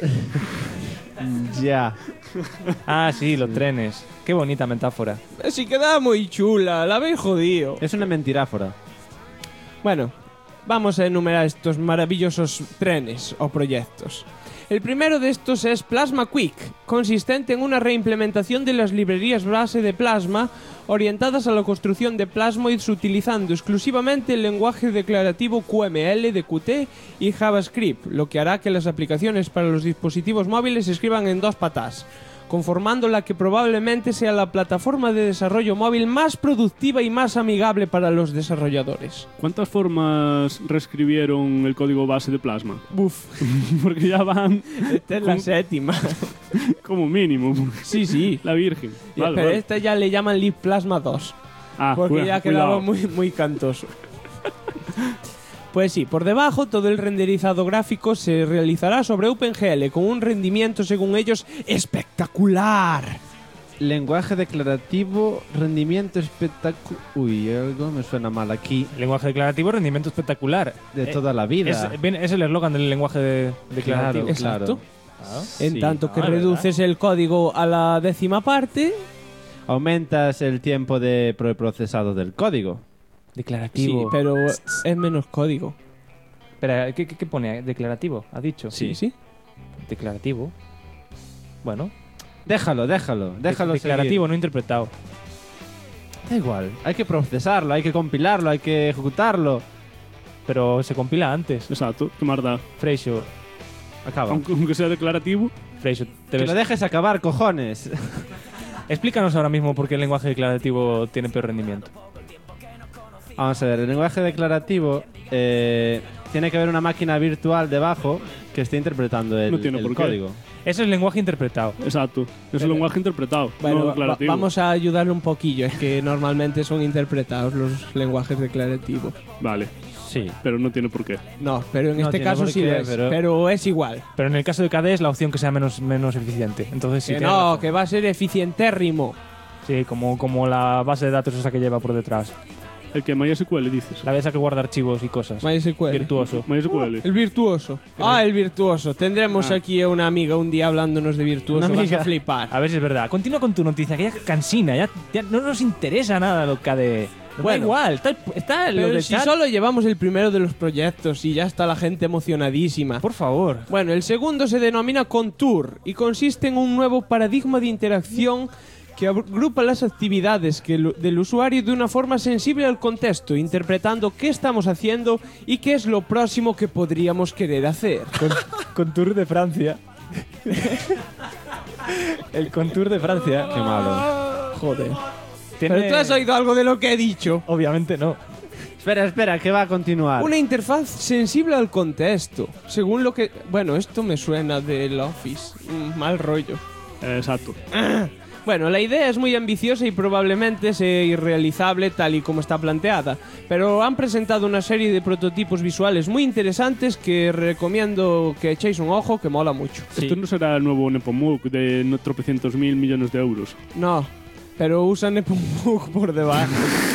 Ya. Ah, sí, los trenes. Qué bonita metáfora. si quedaba muy chula, la habéis jodido. Es una mentiráfora. Bueno, vamos a enumerar estos maravillosos trenes o proyectos. El primero de estos es Plasma Quick, consistente en una reimplementación de las librerías base de Plasma orientadas a la construcción de plasmoids utilizando exclusivamente el lenguaje declarativo QML de Qt y JavaScript, lo que hará que las aplicaciones para los dispositivos móviles se escriban en 2 patas, conformando la que probablemente sea la plataforma de desarrollo móvil más productiva y más amigable para los desarrolladores. ¿Cuántas formas reescribieron el código base de Plasma? Buf, Porque ya van esta es la 7ª. como mínimo. Sí, sí. La Virgen. Vale, Pero vale. esta ya le llaman Lib Plasma 2, Ah, porque ya cuidado. quedaba muy cantoso. Pues sí, por debajo todo el renderizado gráfico se realizará sobre OpenGL con un rendimiento, según ellos, espectacular. Lenguaje declarativo, rendimiento espectacular. Uy, algo me suena mal aquí. Lenguaje declarativo, rendimiento espectacular. De toda la vida. Es el eslogan del lenguaje declarativo. Exacto. Ah. En Sí. tanto que Ah, reduces el código a la 10ª parte. Aumentas el tiempo de procesado del código. Declarativo. Sí, pero es menos código. Espera, ¿qué pone? ¿Declarativo? ¿Ha dicho? Sí. Declarativo. Bueno. Déjalo Declarativo, no interpretado. seguir. Da igual, hay que procesarlo, hay que compilarlo, hay que ejecutarlo. Pero se compila antes. Exacto, qué más da. Freixo, Acaba. Aunque sea declarativo, Freixo, te Que ves- lo dejes acabar, cojones. explícanos ahora mismo por qué el lenguaje declarativo tiene peor rendimiento. Vamos a ver, el lenguaje declarativo tiene que haber una máquina virtual debajo que esté interpretando el, No tiene el por qué. código. Eso es lenguaje interpretado. exacto. Es un lenguaje interpretado, Bueno, no declarativo. vamos a ayudarle un poquillo. Es que normalmente son interpretados los lenguajes declarativos. Vale, Sí. pero no tiene por qué. No, pero en No este tiene caso por sí qué, lo es. pero- Pero es igual. Pero en el caso de KDE es la opción que sea menos eficiente. Entonces sí Que tiene no, razón. que va a ser eficientérrimo. Sí, como la base de datos esa que lleva por detrás. El que MySQL dices. La de esa que guarda archivos y cosas. MySQL. Virtuoso. MySQL. El virtuoso. El virtuoso. Tendremos aquí a una amiga un día hablándonos de virtuoso. Una Vas amiga. a flipar. A ver si es verdad. Continúa con tu noticia, que ya cansina. Ya no nos interesa nada lo KDE. Nos Bueno. da igual. Está lo Pero de si chat. solo llevamos el primero de los proyectos y ya está la gente emocionadísima. Por favor. Bueno, el segundo se denomina Contour y consiste en un nuevo paradigma de interacción que agrupa las actividades del usuario de una forma sensible al contexto, interpretando qué estamos haciendo y qué es lo próximo que podríamos querer hacer. Contour de Francia. El Contour de Francia. Qué malo. Joder. Tiene- ¿Pero tú has oído algo de lo que he dicho? Obviamente no. Espera, que va a continuar. Una interfaz sensible al contexto. Según lo que... Bueno, esto me suena del Office. Mal rollo. Exacto. Bueno, la idea es muy ambiciosa y probablemente sea irrealizable tal y como está planteada, pero han presentado una serie de prototipos visuales muy interesantes que recomiendo que echéis un ojo, que mola mucho. Esto no será el nuevo Nepomuk de no tropecientos mil millones de euros. No, pero usan Nepomuk por debajo.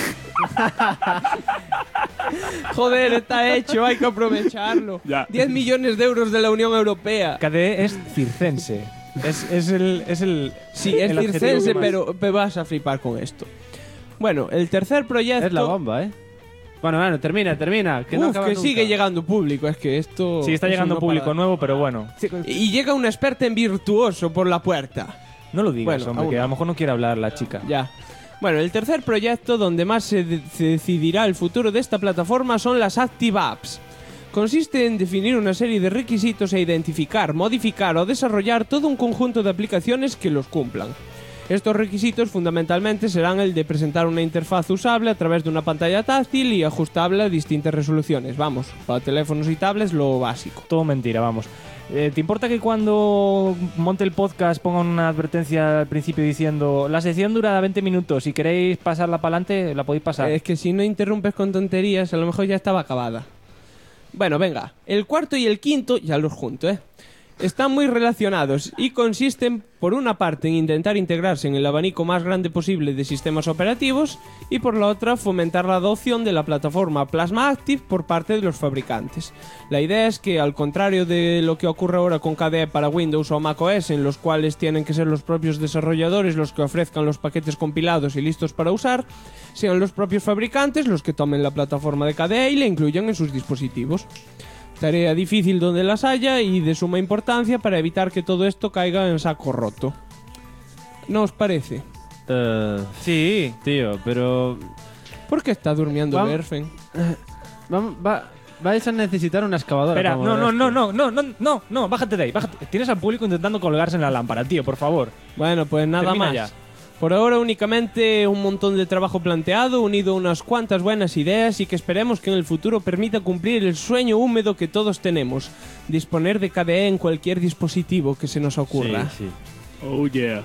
Joder, está hecho, hay que aprovecharlo. Ya. 10 millones de euros de la Unión Europea. KDE es circense. Es el Sí, es el adjetivo circense, que más- pero vas a flipar con esto. Bueno, el tercer proyecto... Es la bomba, ¿eh? Bueno, termina. Que no Uf, acaba que nunca. sigue llegando público, es que esto... Sí, está eso llegando no público para. nuevo, pero bueno. Y llega una experta en virtuoso por la puerta. No lo digas, Bueno, hombre, aún que a no. lo mejor no quiere hablar la chica. Ya. Bueno, el tercer proyecto donde más se decidirá el futuro de esta plataforma son las Active Apps. Consiste en definir una serie de requisitos e identificar, modificar o desarrollar todo un conjunto de aplicaciones que los cumplan. Estos requisitos fundamentalmente serán el de presentar una interfaz usable a través de una pantalla táctil y ajustable a distintas resoluciones. Vamos, para teléfonos y tablets lo básico. Todo mentira, vamos. ¿Te importa que cuando monte el podcast ponga una advertencia al principio diciendo la sección dura 20 minutos, si queréis pasarla para adelante, la podéis pasar? Es que si no interrumpes con tonterías, a lo mejor ya estaba acabada. Bueno, venga, el cuarto y el quinto, ya los junto, están muy relacionados y consisten, por una parte, en intentar integrarse en el abanico más grande posible de sistemas operativos y por la otra, fomentar la adopción de la plataforma Plasma Active por parte de los fabricantes. La idea es que, al contrario de lo que ocurre ahora con KDE para Windows o macOS, en los cuales tienen que ser los propios desarrolladores los que ofrezcan los paquetes compilados y listos para usar, sean los propios fabricantes los que tomen la plataforma de KDE y la incluyan en sus dispositivos. Tarea difícil donde las haya y de suma importancia para evitar que todo esto caiga en saco roto. ¿No os parece? Sí. Tío, pero... ¿Por qué está durmiendo Vam- Berfen? Vais a necesitar una excavadora. Espera, como no, bájate de ahí, bájate. Tienes al público intentando colgarse en la lámpara, tío, por favor. Bueno, pues nada Termina más. ya. Por ahora únicamente un montón de trabajo planteado, unido a unas cuantas buenas ideas y que esperemos que en el futuro permita cumplir el sueño húmedo que todos tenemos, disponer de KDE en cualquier dispositivo que se nos ocurra. Sí. Oh yeah.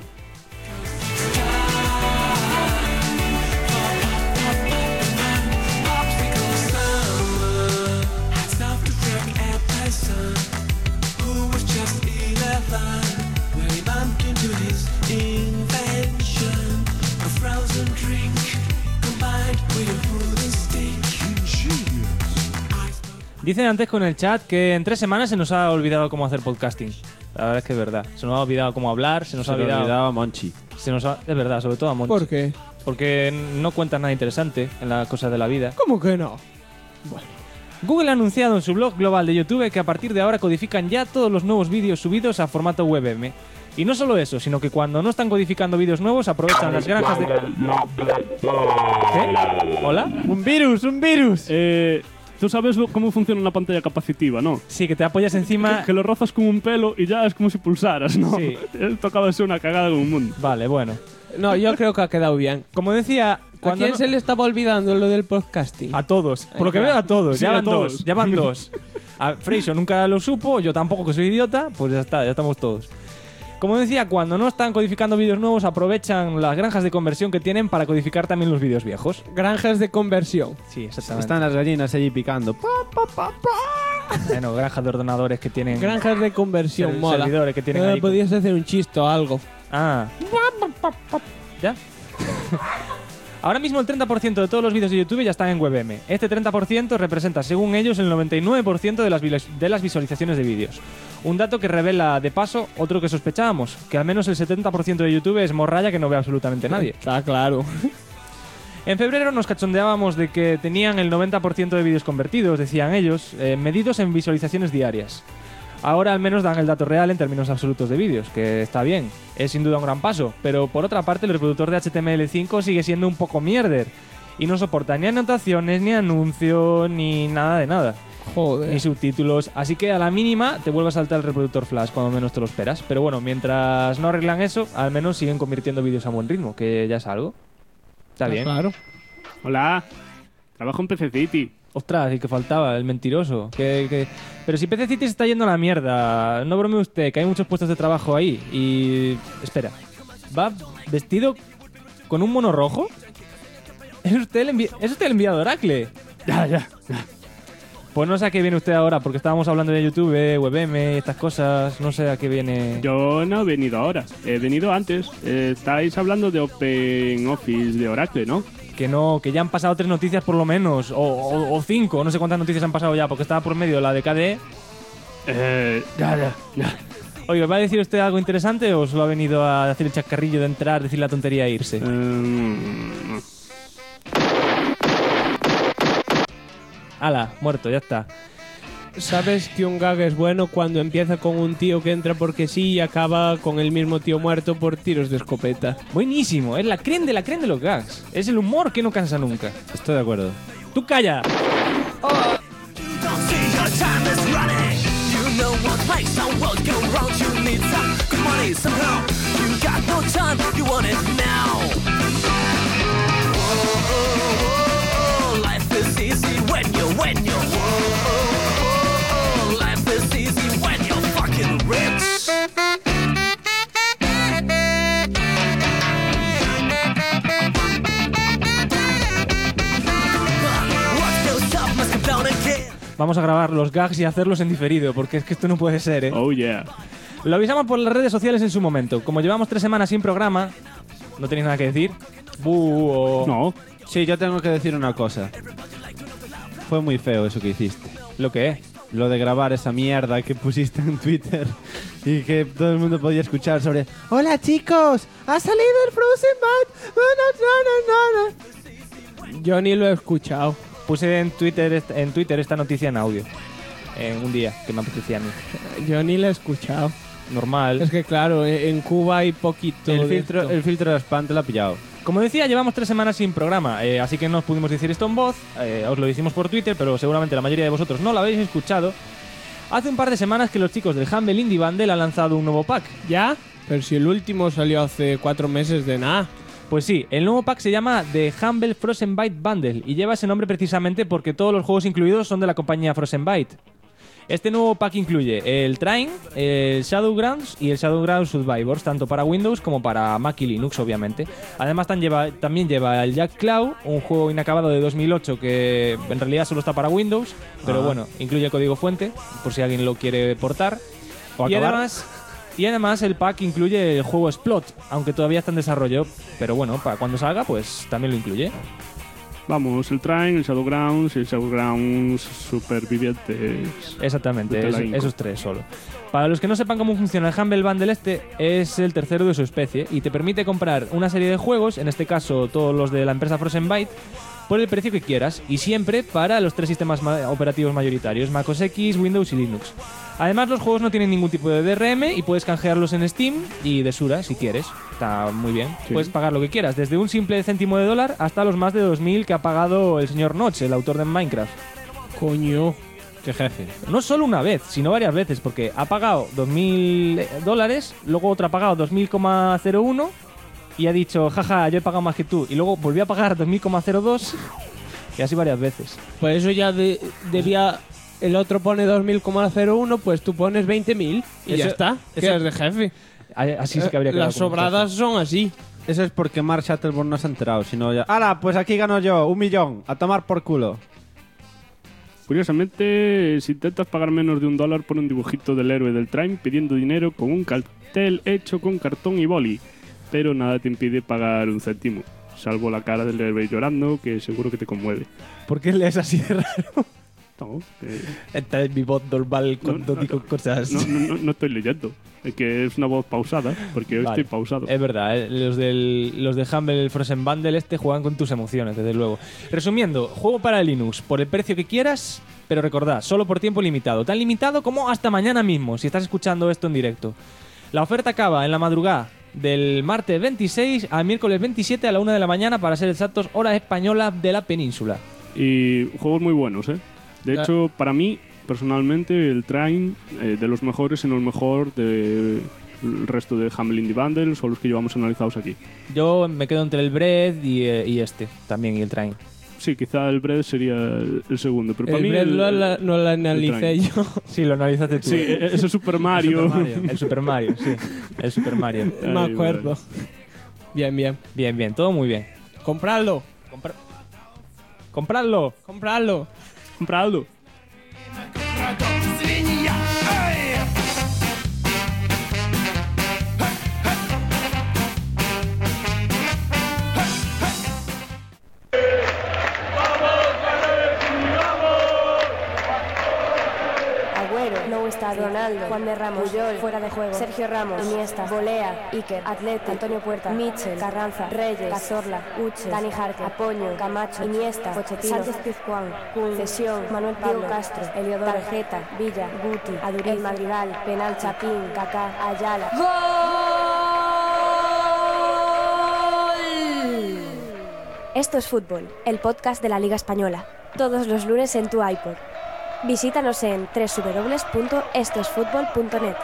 Dicen antes con el chat que en 3 semanas se nos ha olvidado cómo hacer podcasting. La verdad es que es verdad. Se nos ha olvidado cómo hablar, se nos ha olvidado a Monchi. Es verdad, sobre todo a Monchi. ¿Por qué? Porque no cuentan nada interesante en las cosas de la vida. ¿Cómo que no? Google ha anunciado en su blog global de YouTube que a partir de ahora codifican ya todos los nuevos vídeos subidos a formato WebM. Y no solo eso, sino que cuando no están codificando vídeos nuevos aprovechan las granjas de... ¿Qué? ¿Hola? ¡Un virus! Tú sabes cómo funciona una pantalla capacitiva, ¿no? Sí, que te apoyas encima... Que lo rozas con un pelo y ya es como si pulsaras, ¿no? Sí. Esto acaba de ser una cagada con un mundo. Vale, bueno. No, yo creo que ha quedado bien. Como decía... ¿A quién se le estaba olvidando lo del podcasting? A todos. Por lo que veo, a todos. Sí, ya a van todos. dos. Ya van dos. A Freixo nunca lo supo, yo tampoco, que soy idiota. Pues ya está, ya estamos todos. Como decía, cuando no están codificando vídeos nuevos, aprovechan las granjas de conversión que tienen para codificar también los vídeos viejos. Granjas de conversión. Sí, exactamente. Están las gallinas allí picando. Bueno, granjas de ordenadores que tienen... Granjas de conversión, mola. servidores que tienen ahí. Podías hacer un chiste o algo. Ah. ¿Ya? Ahora mismo el 30% de todos los vídeos de YouTube ya están en WebM. Este 30% representa, según ellos, el 99% de las visualizaciones de vídeos. Un dato que revela, de paso, otro que sospechábamos, que al menos el 70% de YouTube es morralla que no ve absolutamente nadie. Está claro. En febrero nos cachondeábamos de que tenían el 90% de vídeos convertidos, decían ellos, medidos en visualizaciones diarias. Ahora al menos dan el dato real en términos absolutos de vídeos, que está bien, es sin duda un gran paso, pero por otra parte el reproductor de HTML5 sigue siendo un poco mierder y no soporta ni anotaciones, ni anuncios, ni nada de nada. Joder. Ni subtítulos, así que a la mínima te vuelve a saltar el reproductor Flash cuando menos te lo esperas. Pero bueno, mientras no arreglan eso, al menos siguen convirtiendo vídeos a buen ritmo, que ya es algo. Está bien. Claro. Hola, trabajo en PC City. Ostras, y que faltaba, el mentiroso. Pero si PC City se está yendo a la mierda, no bromee usted, que hay muchos puestos de trabajo ahí. Y... espera, ¿va vestido con un mono rojo? ¿Es usted el enviado de Oracle? Ya. Pues no sé a qué viene usted ahora, porque estábamos hablando de YouTube, WebM, estas cosas, no sé a qué viene... Yo no he venido ahora, he venido antes. Estáis hablando de OpenOffice de Oracle, ¿no? Que no, que ya han pasado 3 noticias por lo menos, o 5, no sé cuántas noticias han pasado ya, porque estaba por medio la de KDE. Ya. Oiga, ¿va a decir usted algo interesante o solo ha venido a hacer el chascarrillo de entrar, decir la tontería e irse? Ala, muerto, ya está. ¿Sabes que un gag es bueno cuando empieza con un tío que entra porque sí y acaba con el mismo tío muerto por tiros de escopeta? Buenísimo, es la creme de los gags. Es el humor que no cansa nunca. Estoy de acuerdo. ¡Tú calla! Vamos a grabar los gags y hacerlos en diferido, porque es que esto no puede ser, ¿eh? Oh, yeah. Lo avisamos por las redes sociales en su momento. Como llevamos 3 semanas sin programa, ¿no tenéis nada que decir? No. Sí, yo tengo que decir una cosa. Fue muy feo eso que hiciste. ¿Lo que es? Lo de grabar esa mierda que pusiste en Twitter y que todo el mundo podía escuchar sobre ¡Hola chicos! ¡Ha salido el Frozen Byte! Yo ni lo he escuchado. Puse en Twitter esta noticia en audio. En un día que me apetecía a mí. Yo ni lo he escuchado. Normal. Es que claro, en Cuba hay poquito. El de filtro de spam te lo ha pillado. Como decía, llevamos 3 semanas sin programa, así que no os pudimos decir esto en voz. Os lo decimos por Twitter, pero seguramente la mayoría de vosotros no lo habéis escuchado. Hace un par de semanas que los chicos del Humble Indie Bundle han lanzado un nuevo pack. ¿Ya? Pero si el último salió hace 4 meses de nada. Pues sí, el nuevo pack se llama The Humble Frozen Byte Bundle y lleva ese nombre precisamente porque todos los juegos incluidos son de la compañía Frozen Byte. Este nuevo pack incluye el Train, el Shadowgrounds y el Shadowgrounds Survivors, tanto para Windows como para Mac y Linux, obviamente. Además también lleva el Jack Claw, un juego inacabado de 2008 que en realidad solo está para Windows, pero bueno, incluye el código fuente, por si alguien lo quiere portar. Y además el pack incluye el juego Splot, aunque todavía está en desarrollo, pero bueno, para cuando salga pues también lo incluye. Vamos, el Train, el Shadowgrounds y el Shadowgrounds Supervivientes. Exactamente, de Tela Inco. esos 3 solo. Para los que no sepan cómo funciona el Humble Bundle es el tercero de su especie y te permite comprar una serie de juegos, en este caso todos los de la empresa Frozen Byte, por el precio que quieras y siempre para los 3 sistemas operativos mayoritarios, Mac OS X, Windows y Linux. Además, los juegos no tienen ningún tipo de DRM y puedes canjearlos en Steam y de Sura si quieres. Está muy bien. Sí. Puedes pagar lo que quieras, desde un simple céntimo de dólar hasta los más de 2.000 que ha pagado el señor Notch, el autor de Minecraft. Coño. Qué jefe. No solo una vez, sino varias veces, porque ha pagado $2.000, luego otra ha pagado 2.001 y ha dicho, jaja, yo he pagado más que tú. Y luego volvió a pagar 2.002 y así varias veces. Pues eso ya debía... El otro pone 2000,01, pues tú pones 20.000 y Eso- ya está. eso- Que es de jefe. Así sí que habría que Las sobradas son así. Eso es porque Mark Shuttleworth no se ha enterado, sino ya... ¡Hala! Pues aquí gano yo, 1 millón, a tomar por culo. Curiosamente, si intentas pagar menos de $1, pone un dibujito del héroe del Train pidiendo dinero con un cartel hecho con cartón y boli. Pero nada te impide pagar un céntimo, salvo la cara del héroe llorando, que seguro que te conmueve. ¿Por qué lees así de raro? No, Esta es mi voz normal cuando No, digo cosas. no estoy leyendo. Es que es una voz pausada, porque Vale. estoy pausado. Es verdad, los de Humble Frozen Bundle juegan con tus emociones, desde luego. Resumiendo, juego para Linux por el precio que quieras, pero recordad, solo por tiempo limitado. Tan limitado como hasta mañana mismo, si estás escuchando esto en directo. La oferta acaba en la madrugada del martes 26 al miércoles 27 a la 1 de la mañana, para ser exactos, hora española de la península. Y juegos muy buenos, ¿eh? De hecho, para mí, personalmente, el Train, de los mejores, en el mejor del resto de Humble Indie Bundles o los que llevamos analizados aquí. Yo me quedo entre el Bread y este, también, y el Train. Sí, quizá el Bread sería el segundo, pero para El mí... Bread no lo analicé Train. yo. Sí, lo analizaste tú. Sí, ese Super Mario. El Super Mario, sí. El Super Mario. Me Ay, acuerdo. vale. Bien, bien. Bien, bien, todo muy bien. Compradlo. ¡Compradlo! Compradlo. Compradlo. Agüero, no está Ronaldo, Juan de Ramos, Puyol, fuera de juego, Sergio Ramos, Iniesta, Volea, Iker, Atleti, Antonio Puerta, Mitchell, Carranza, Reyes, Cazorla, Uche, Dani Jarque, Apoño, Camacho, Iniesta, Pochettino, Sánchez Pizjuán, Kun, Cesión, Manuel Pablo Castro, Eliodoro, Tarjeta, Villa, Guti, Aduriz, El Madrigal, Penal, Chapín, Kaká, Ayala. ¡Gol! Esto es Fútbol, el podcast de la Liga Española. Todos los lunes en tu iPod. Visítanos en www.estoesfutbol.net.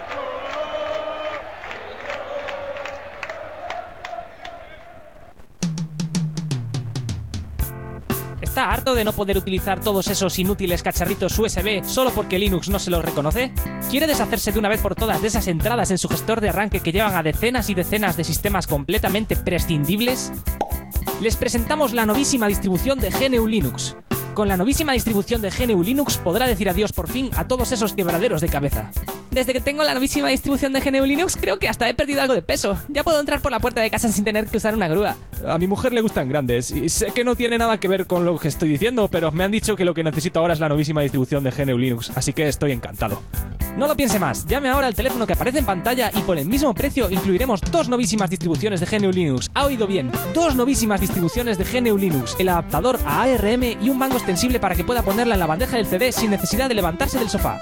¿Está harto de no poder utilizar todos esos inútiles cacharritos USB solo porque Linux no se los reconoce? ¿Quiere deshacerse de una vez por todas de esas entradas en su gestor de arranque que llevan a decenas y decenas de sistemas completamente prescindibles? Les presentamos la novísima distribución de GNU Linux. Con la novísima distribución de GNU Linux podrá decir adiós por fin a todos esos quebraderos de cabeza. Desde que tengo la novísima distribución de GNU Linux creo que hasta he perdido algo de peso. Ya puedo entrar por la puerta de casa sin tener que usar una grúa. A mi mujer le gustan grandes y sé que no tiene nada que ver con lo que estoy diciendo, pero me han dicho que lo que necesito ahora es la novísima distribución de GNU Linux, así que estoy encantado. No lo piense más, llame ahora al teléfono que aparece en pantalla y por el mismo precio incluiremos 2 novísimas distribuciones de GNU Linux. ¿Ha oído bien? 2 novísimas distribuciones de GNU Linux, el adaptador a ARM y un mango extensible para que pueda ponerla en la bandeja del CD sin necesidad de levantarse del sofá.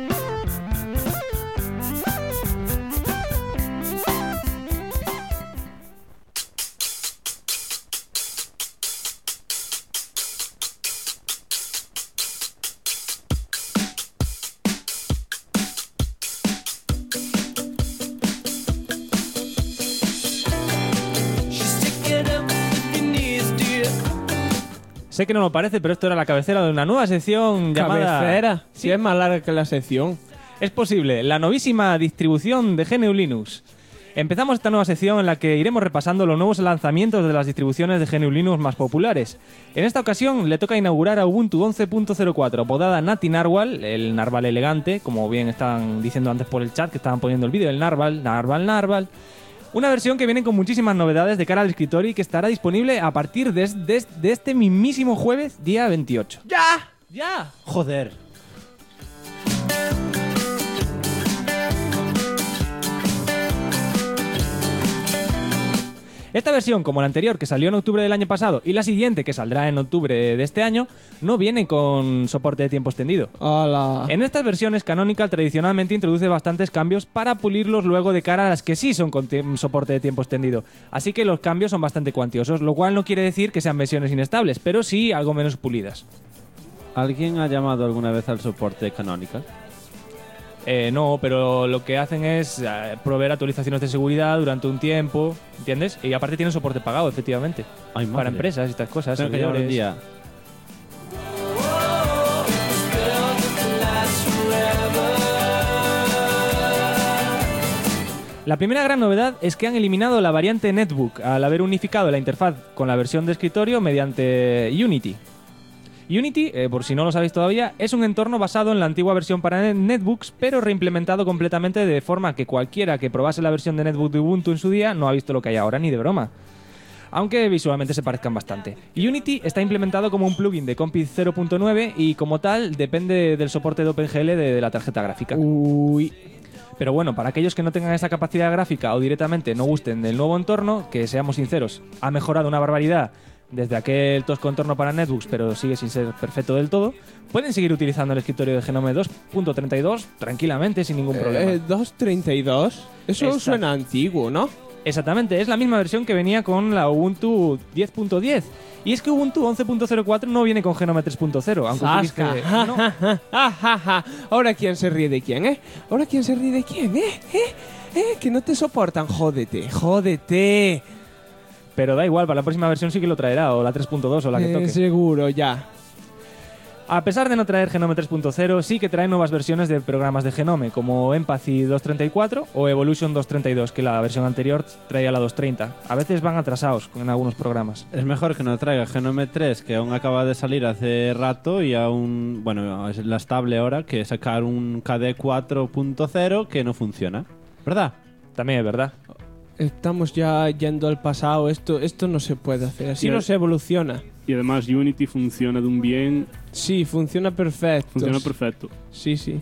Sé que no lo parece, pero esto era la cabecera de una nueva sección llamada... Cabecera. Sí, es más larga que la sección. Es posible, la novísima distribución de GNU Linux. Empezamos esta nueva sección en la que iremos repasando los nuevos lanzamientos de las distribuciones de GNU Linux más populares. En esta ocasión le toca inaugurar a Ubuntu 11.04, apodada Nati Narwhal, el narval elegante, como bien estaban diciendo antes por el chat, que estaban poniendo el vídeo del narval. Una versión que viene con muchísimas novedades de cara al escritorio y que estará disponible a partir de este mismísimo jueves, día 28. ¡Ya! Joder. Esta versión, como la anterior que salió en octubre del año pasado y la siguiente que saldrá en octubre de este año, no viene con soporte de tiempo extendido. ¡Hala! En estas versiones, Canonical tradicionalmente introduce bastantes cambios para pulirlos luego de cara a las que sí son con soporte de tiempo extendido. Así que los cambios son bastante cuantiosos, lo cual no quiere decir que sean versiones inestables, pero sí algo menos pulidas. ¿Alguien ha llamado alguna vez al soporte de Canonical? No, pero lo que hacen es proveer actualizaciones de seguridad durante un tiempo, ¿entiendes? Y aparte tienen soporte pagado, efectivamente. Ay, para empresas y estas cosas. Tengo que llamar un día. La primera gran novedad es que han eliminado la variante Netbook al haber unificado la interfaz con la versión de escritorio mediante Unity. Unity, por si no lo sabéis todavía, es un entorno basado en la antigua versión para netbooks, pero reimplementado completamente de forma que cualquiera que probase la versión de netbook de Ubuntu en su día no ha visto lo que hay ahora ni de broma. Aunque visualmente se parezcan bastante. Unity está implementado como un plugin de Compiz 0.9 y como tal depende del soporte de OpenGL de la tarjeta gráfica. Uy. Pero bueno, para aquellos que no tengan esa capacidad gráfica o directamente no gusten del nuevo entorno, que seamos sinceros, ha mejorado una barbaridad desde aquel tosco entorno para netbooks, pero sigue sin ser perfecto del todo, pueden seguir utilizando el escritorio de Genome 2.32 tranquilamente, sin ningún problema. ¿2.32? Eso suena antiguo, ¿no? Exactamente, es la misma versión que venía con la Ubuntu 10.10. Y es que Ubuntu 11.04 no viene con Genome 3.0, aunque ¡Zasca! no. Ahora quién se ríe de quién, ¿eh? Ahora quién se ríe de quién, que no te soportan, jódete. Pero da igual, para la próxima versión sí que lo traerá, o la 3.2 o la que toque. Seguro, ya. A pesar de no traer Genome 3.0, sí que trae nuevas versiones de programas de Genome, como Empathy 2.34 o Evolution 2.32, que la versión anterior traía la 2.30. A veces van atrasados en algunos programas. Es mejor que no traiga Genome 3, que aún acaba de salir hace rato, y aún, bueno, es la estable ahora, que sacar un KDE 4.0 que no funciona. ¿Verdad? También es verdad. Estamos ya yendo al pasado. Esto no se puede hacer. Así no se evoluciona. Y además Unity funciona de un bien. Sí, funciona perfecto. Funciona perfecto. Sí.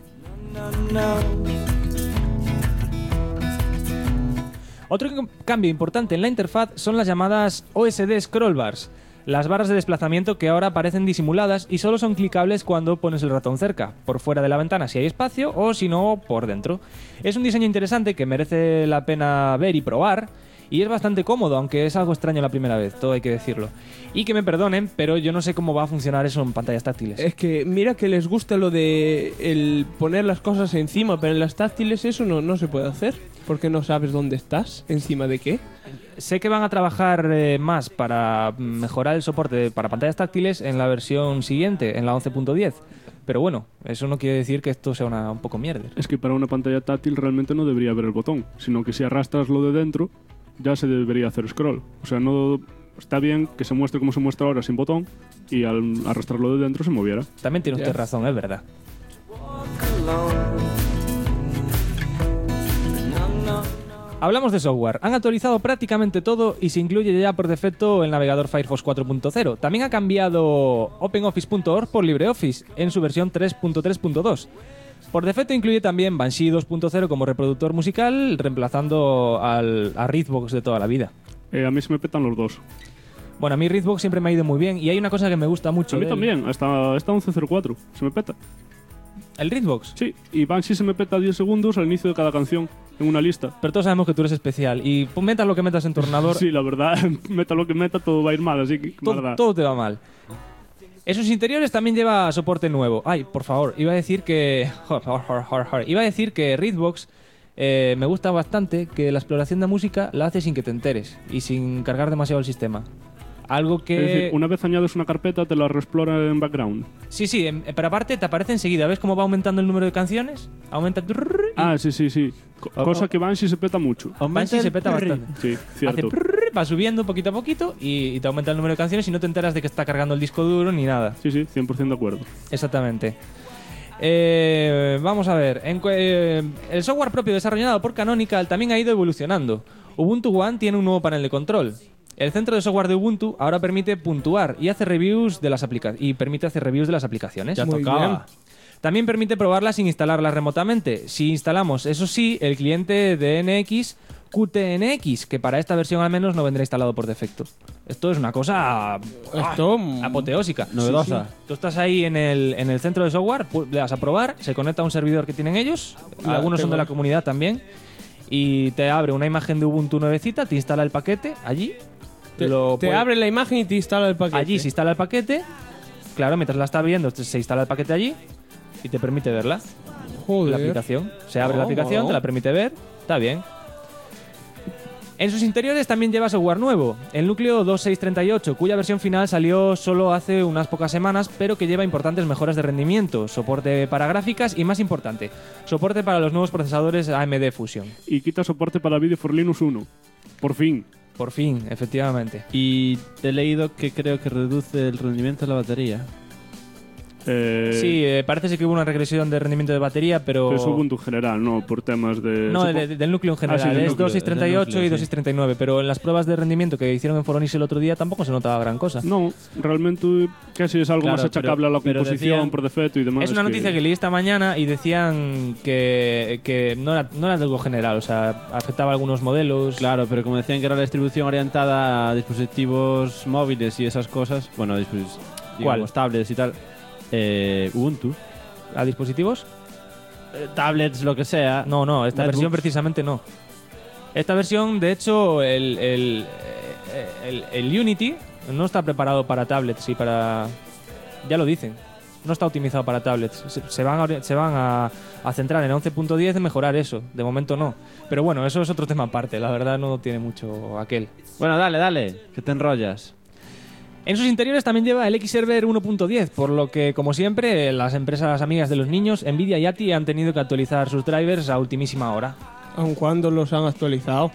Otro cambio importante en la interfaz son las llamadas OSD Scroll Bars, las barras de desplazamiento que ahora parecen disimuladas y solo son clicables cuando pones el ratón cerca, por fuera de la ventana si hay espacio o si no, por dentro. Es un diseño interesante que merece la pena ver y probar, y es bastante cómodo, aunque es algo extraño la primera vez, todo hay que decirlo. Y que me perdonen, pero yo no sé cómo va a funcionar eso en pantallas táctiles. Es que mira que les gusta lo de el poner las cosas encima, pero en las táctiles eso no se puede hacer, porque no sabes dónde estás, encima de qué. Sé que van a trabajar más para mejorar el soporte para pantallas táctiles en la versión siguiente, en la 11.10. Pero bueno, eso no quiere decir que esto sea un poco mierda. Es que para una pantalla táctil realmente no debería haber el botón, sino que si arrastras lo de dentro, ya se debería hacer scroll. O sea, no está bien que se muestre como se muestra ahora sin botón y al arrastrarlo de dentro se moviera. También tiene usted razón, es verdad. Hablamos de software. Han actualizado prácticamente todo y se incluye ya por defecto el navegador Firefox 4.0. También ha cambiado OpenOffice.org por LibreOffice en su versión 3.3.2. Por defecto incluye también Banshee 2.0 como reproductor musical, reemplazando a Readbox de toda la vida. A mí se me petan los dos. Bueno, a mí Readbox siempre me ha ido muy bien y hay una cosa que me gusta mucho. A mí también, hasta esta 11.04 se me peta. ¿El Readbox? Sí, y Banshee se me peta 10 segundos al inicio de cada canción, en una lista. Pero todos sabemos que tú eres especial y metas lo que metas en tu ordenador... Sí, la verdad, meta lo que meta, todo va a ir mal, así que... Todo te va mal. En sus interiores también lleva soporte nuevo. Ay, por favor, iba a decir que... Iba a decir que Readbox me gusta bastante que la exploración de música la hace sin que te enteres y sin cargar demasiado el sistema. Algo que... Es decir, una vez añades una carpeta, te la reexplora en background. Sí, pero aparte te aparece enseguida. ¿Ves cómo va aumentando el número de canciones? Aumenta... Sí. Cosa que Banshee se peta mucho. Banshee se peta bastante. Sí, cierto. Va subiendo poquito a poquito y te aumenta el número de canciones y no te enteras de que está cargando el disco duro ni nada. Sí, 100% de acuerdo. Exactamente. Vamos a ver. El software propio desarrollado por Canonical también ha ido evolucionando. Ubuntu One tiene un nuevo panel de control. El centro de software de Ubuntu ahora permite puntuar y hace reviews de las aplicaciones. Ya tocaba. También permite probarlas sin instalarlas remotamente. Si instalamos, eso sí, el cliente de NX QTNX, que para esta versión al menos no vendrá instalado por defecto. Esto es una cosa apoteósica. Novedosa. Sí. Tú estás ahí en el centro de software, le das a probar, se conecta a un servidor que tienen ellos, algunos son de la comunidad también, y te abre una imagen de Ubuntu nuevecita, te instala el paquete allí. Te abre la imagen y te instala el paquete. Allí se instala el paquete, claro, mientras la está viendo se instala el paquete allí y te permite verla. Joder. La aplicación. Se abre la aplicación, te la permite ver, está bien. En sus interiores también lleva software nuevo, el núcleo 2638, cuya versión final salió solo hace unas pocas semanas, pero que lleva importantes mejoras de rendimiento, soporte para gráficas y, más importante, soporte para los nuevos procesadores AMD Fusion. Y quita soporte para Video for Linux 1. Por fin. Por fin, efectivamente. Y he leído que creo que reduce el rendimiento de la batería. Sí, parece que hubo una regresión de rendimiento de batería, pero... Es Ubuntu en general, no por temas de... No, del núcleo en general. Sí, del es núcleo, 2638 y 2639, pero en las pruebas de rendimiento que hicieron en Foronis el otro día tampoco se notaba gran cosa. No, realmente casi es algo más achacable a la composición decían, por defecto y demás. Es una noticia que leí esta mañana y decían que no era algo general, o sea, afectaba a algunos modelos. Claro, pero como decían que era la distribución orientada a dispositivos móviles y esas cosas, bueno, digamos, tablets y tal... Ubuntu. ¿A dispositivos? Tablets, lo que sea. No, esta versión precisamente no. Esta versión, de hecho, el Unity no está preparado para tablets y para... Ya lo dicen. No está optimizado para tablets. Se van a centrar en 11.10 en mejorar eso. De momento no. Pero bueno, eso es otro tema aparte. La verdad no tiene mucho aquel. Bueno, dale, que te enrollas. En sus interiores también lleva el Xserver 1.10, por lo que, como siempre, las empresas amigas de los niños, Nvidia y ATI, han tenido que actualizar sus drivers a ultimísima hora. ¿Aun cuándo los han actualizado?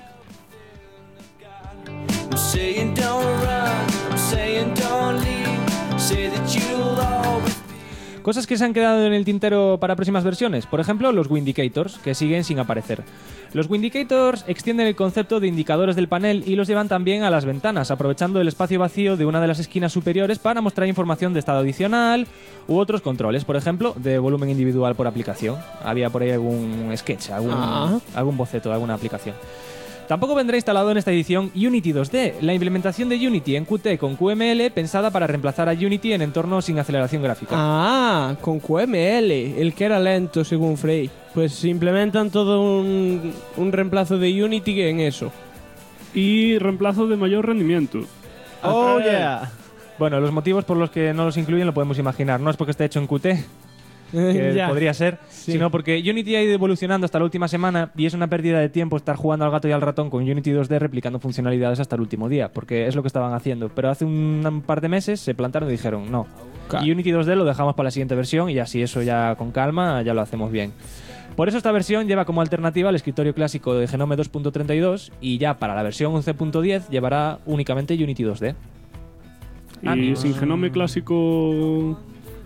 Cosas que se han quedado en el tintero para próximas versiones. Por ejemplo, los Windicators, que siguen sin aparecer. Los Windicators extienden el concepto de indicadores del panel y los llevan también a las ventanas, aprovechando el espacio vacío de una de las esquinas superiores para mostrar información de estado adicional u otros controles, por ejemplo, de volumen individual por aplicación. Había por ahí algún sketch, algún boceto de alguna aplicación. Tampoco vendrá instalado en esta edición Unity 2D, la implementación de Unity en Qt con QML pensada para reemplazar a Unity en entornos sin aceleración gráfica. Ah, con QML, el que era lento según Frey. Pues implementan todo un reemplazo de Unity en eso. Y reemplazo de mayor rendimiento. ¡Oh, yeah! Bueno, los motivos por los que no los incluyen lo podemos imaginar. No es porque esté hecho en Qt, que podría ser, sino porque Unity ha ido evolucionando hasta la última semana y es una pérdida de tiempo estar jugando al gato y al ratón con Unity 2D replicando funcionalidades hasta el último día, porque es lo que estaban haciendo. Pero hace un par de meses se plantaron y dijeron no. Claro. Y Unity 2D lo dejamos para la siguiente versión y así eso ya con calma ya lo hacemos bien. Por eso esta versión lleva como alternativa el escritorio clásico de Genome 2.32 y ya para la versión 11.10 llevará únicamente Unity 2D. Y sin Genome clásico...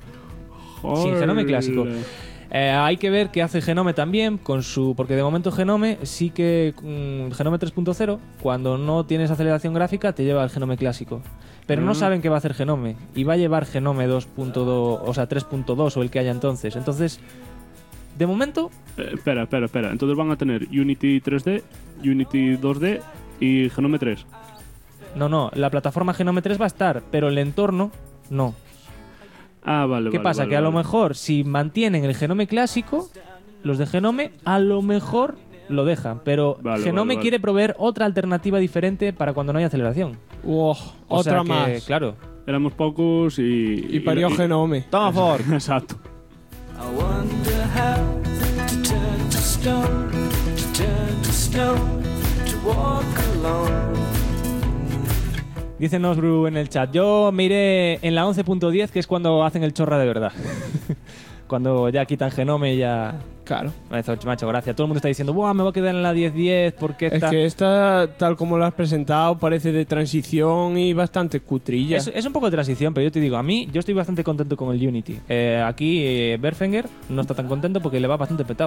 Sin Genome clásico. Hay que ver qué hace Genome también con su... Porque de momento Genome sí que... Genome 3.0, cuando no tienes aceleración gráfica, te lleva al Genome clásico. Pero no saben qué va a hacer Genome. Y va a llevar Genome 2.2, o sea, 3.2 o el que haya entonces. Entonces, de momento... Espera. Entonces van a tener Unity 3D, Unity 2D y Genome 3. No. La plataforma Genome 3 va a estar, pero el entorno no. Ah, vale. ¿Qué pasa? Que a lo mejor, si mantienen el Genome clásico, los de Genome a lo mejor lo dejan. Pero Genome quiere proveer otra alternativa diferente para cuando no haya aceleración. Otra más. Claro. Éramos pocos y parió Genome. Toma, Ford. Exacto. Dice Nosbru en el chat, yo me iré en la 11.10, que es cuando hacen el chorra de verdad. Cuando ya quitan Genome y ya... Claro. Me ha hecho gracia. Todo el mundo está diciendo, ¡buah, me voy a quedar en la 10.10! Porque Es que esta, tal como lo has presentado, parece de transición y bastante cutrilla. Es un poco de transición, pero yo te digo, yo estoy bastante contento con el Unity. Aquí Berfinger no está tan contento porque le va bastante petado.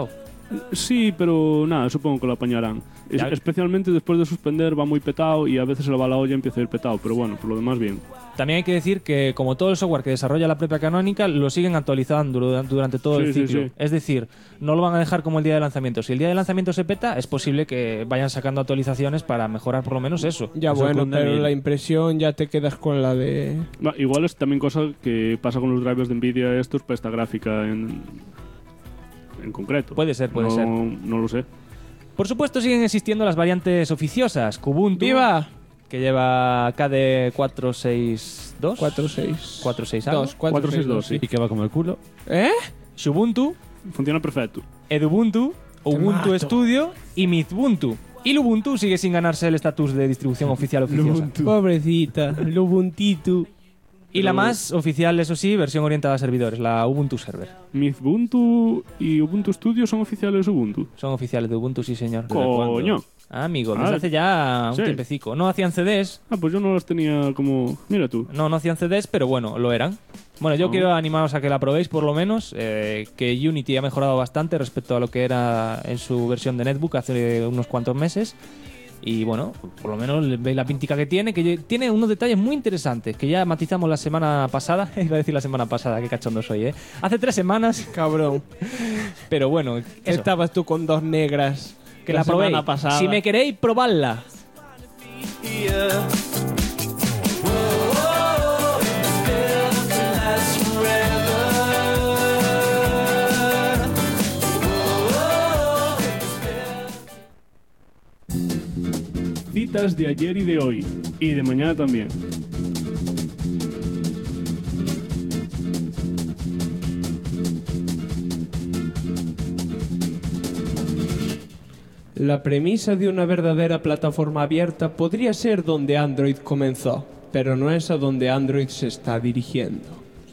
Sí, pero nada, supongo que lo apañarán. Especialmente después de suspender va muy petado y a veces se le va la olla y empieza a ir petado, pero bueno, por lo demás bien. También hay que decir que, como todo el software que desarrolla la propia Canonical, lo siguen actualizando durante todo el ciclo. Sí. Es decir, no lo van a dejar como el día de lanzamiento. Si el día de lanzamiento se peta, es posible que vayan sacando actualizaciones para mejorar por lo menos eso. Ya Eso bueno, con pero David. la impresión ya te quedas con la de... Igual es también cosa que pasa con los drivers de Nvidia estos para esta gráfica en concreto. Puede ser. No lo sé. Por supuesto, siguen existiendo las variantes oficiosas. Kubuntu, ¡Viva! que lleva KDE 462. 4.6. algo. 462, sí. Y que va como el culo. ¿Eh? Xubuntu, Funciona perfecto. Edubuntu, Ubuntu mato. Studio y Mizbuntu. Y Lubuntu sigue sin ganarse el estatus de distribución oficial oficiosa. Pobrecita, Lubuntito. Y la más oficial, eso sí, versión orientada a servidores, la Ubuntu Server. Mizbuntu y Ubuntu Studio son oficiales de Ubuntu. Son oficiales de Ubuntu, sí señor. Coño. Ah, amigo, desde hace ya un sí. tiempecico. No hacían CDs. Pues yo no los tenía como... Mira tú. No hacían CDs, pero bueno, lo eran. Bueno, yo quiero animaros a que la probéis por lo menos, que Unity ha mejorado bastante respecto a lo que era en su versión de Netbook hace unos cuantos meses. Y bueno, por lo menos veis la pintica que tiene unos detalles muy interesantes que ya matizamos la semana pasada. Iba a decir la semana pasada, qué cachondo soy, ¿eh? Hace 3 semanas. Cabrón. Pero bueno, eso, Estabas tú con 2 negras que la probéis. semana pasada. Si me queréis, probadla. Citas de ayer y de hoy. Y de mañana también. La premisa de una verdadera plataforma abierta podría ser donde Android comenzó, pero no es a donde Android se está dirigiendo.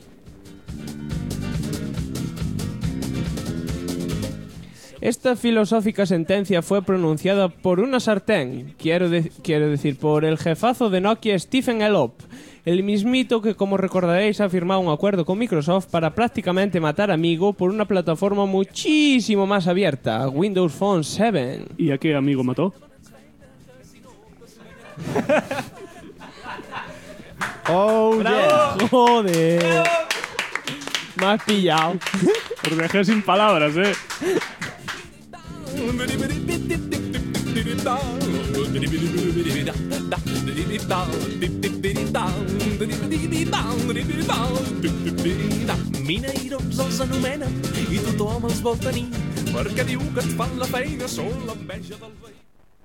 Esta filosófica sentencia fue pronunciada por una sartén, quiero decir, por el jefazo de Nokia, Stephen Elop, el mismito que, como recordaréis, ha firmado un acuerdo con Microsoft para prácticamente matar a Amigo por una plataforma muchísimo más abierta, Windows Phone 7. ¿Y a qué amigo mató? ¡Oh, yeah! ¡Joder! Me has pillado. Os dejé sin palabras, ¿eh? Mineirons els anomenen i tothom els vol tenir perquè diu que et fan la feina, són l'enveja del veí.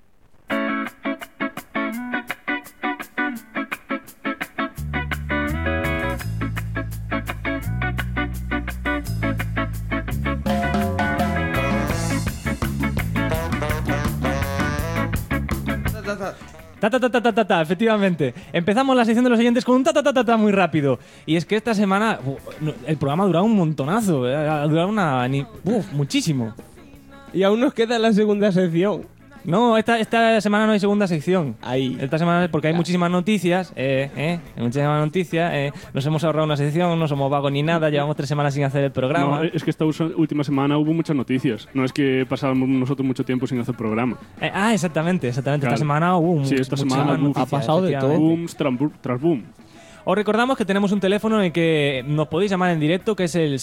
Efectivamente. Empezamos la sección de los oyentes con un ta muy rápido. Y es que esta semana el programa ha durado un montonazo. Ha durado muchísimo. Y aún nos queda la segunda sección. No, esta semana no hay segunda sección. Ahí. Esta semana porque hay muchísimas noticias. Hay muchísimas noticias. Nos hemos ahorrado una sección, no somos vagos ni nada. Llevamos 3 semanas sin hacer el programa. No, es que esta última semana hubo muchas noticias. No es que pasábamos nosotros mucho tiempo sin hacer programa. Exactamente. Claro. Esta semana hubo esta semana noticias, ha pasado de todo. Boom tras boom. Os recordamos que tenemos un teléfono en el que nos podéis llamar en directo, que es el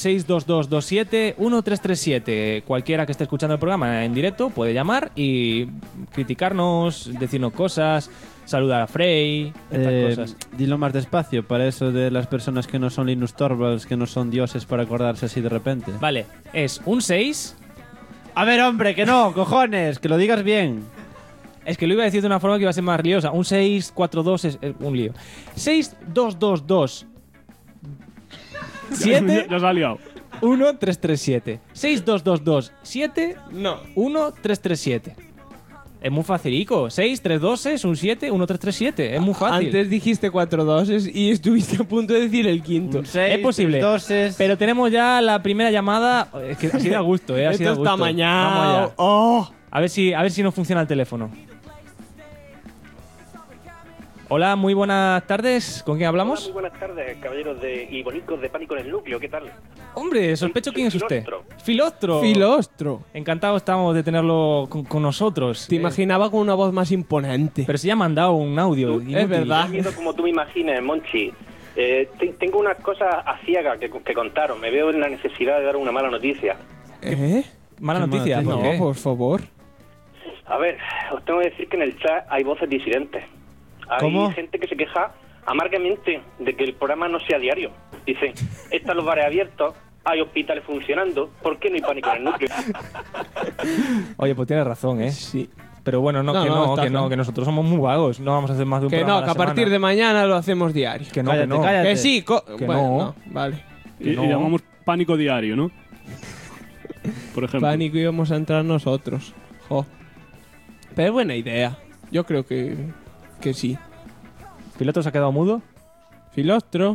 62227-1337. Cualquiera que esté escuchando el programa en directo puede llamar y criticarnos, decirnos cosas, saludar a Frey, estas cosas. Dilo más despacio, para eso de las personas que no son Linus Torvalds, que no son dioses para acordarse así de repente. Vale, es un 6... A ver, hombre, que no, cojones, que lo digas bien. Es que lo iba a decir de una forma que iba a ser más liosa. Un 642 es un lío. 6222 7 Ya se ha liado. 1337. 6222 7 No. 1337. Es muy facilico. 6, 3 doses, un 7, 1337. Es muy fácil. Antes dijiste 4 doses y estuviste a punto de decir el quinto. Es posible. Pero tenemos ya la primera llamada. Es que ha sido a gusto, ¿eh? Ha sido a Esto gusto. está mañana. Vamos allá. Oh. A ver si nos funciona el teléfono. Hola, muy buenas tardes. ¿Con quién hablamos? Hola, muy buenas tardes, caballeros y bonicos de Pánico en el Núcleo. ¿Qué tal? Hombre, sospecho quién es usted. Filostro. Filostro. Encantado estamos de tenerlo con nosotros. Te imaginaba con una voz más imponente. Pero si ya me han dado un audio. Es verdad. No miedo como tú me imagines, Monchi. Tengo unas cosas a ciegas que contaros. Me veo en la necesidad de dar una mala noticia. ¿Mala noticia? No, por favor. A ver, os tengo que decir que en el chat hay voces disidentes. Hay gente que se queja amargamente de que el programa no sea diario. Dicen, están los bares abiertos, hay hospitales funcionando, ¿por qué no hay pánico en el núcleo? Oye, pues tienes razón, ¿eh? Sí. Pero bueno, que nosotros somos muy vagos. No vamos a hacer más de un programa a la que a partir semana. de mañana lo hacemos diario. Que no, cállate. Que sí. Que no. Vale. Y llamamos pánico diario, ¿no? Por ejemplo. Pánico íbamos a entrar nosotros. Jo. Pero es buena idea. Yo creo que sí. ¿Filostro se ha quedado mudo? ¿Filostro?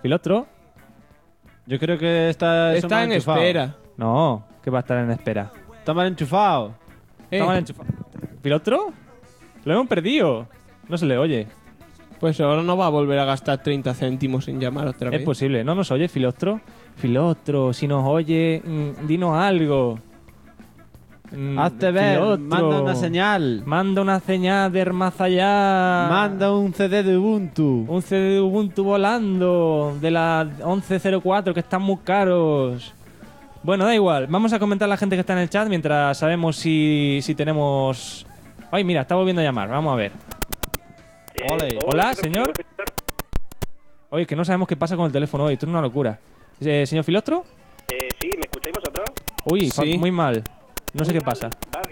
Yo creo que está en espera. No, que va a estar en espera. Está mal enchufado. Está mal enchufado. ¿Filostro? Lo hemos perdido. No se le oye. Pues ahora no va a volver a gastar 30 céntimos en llamar otra vez. Es posible. ¿No nos oye, Filostro? Filostro, si nos oye, dinos algo. Hazte ver, Filostro. manda una señal. Manda una señal de más allá. Manda un CD de Ubuntu. Un CD de Ubuntu volando de la 1104 que están muy caros. Bueno, da igual. Vamos a comentar a la gente que está en el chat mientras sabemos si tenemos... Ay, mira, está volviendo a llamar. Vamos a ver. Hola, señor. Oye, que no sabemos qué pasa con el teléfono hoy. Esto es una locura. ¿Señor Filostro? Sí, ¿me escucháis vosotros? Uy, sí. Muy mal. No sé qué pasa.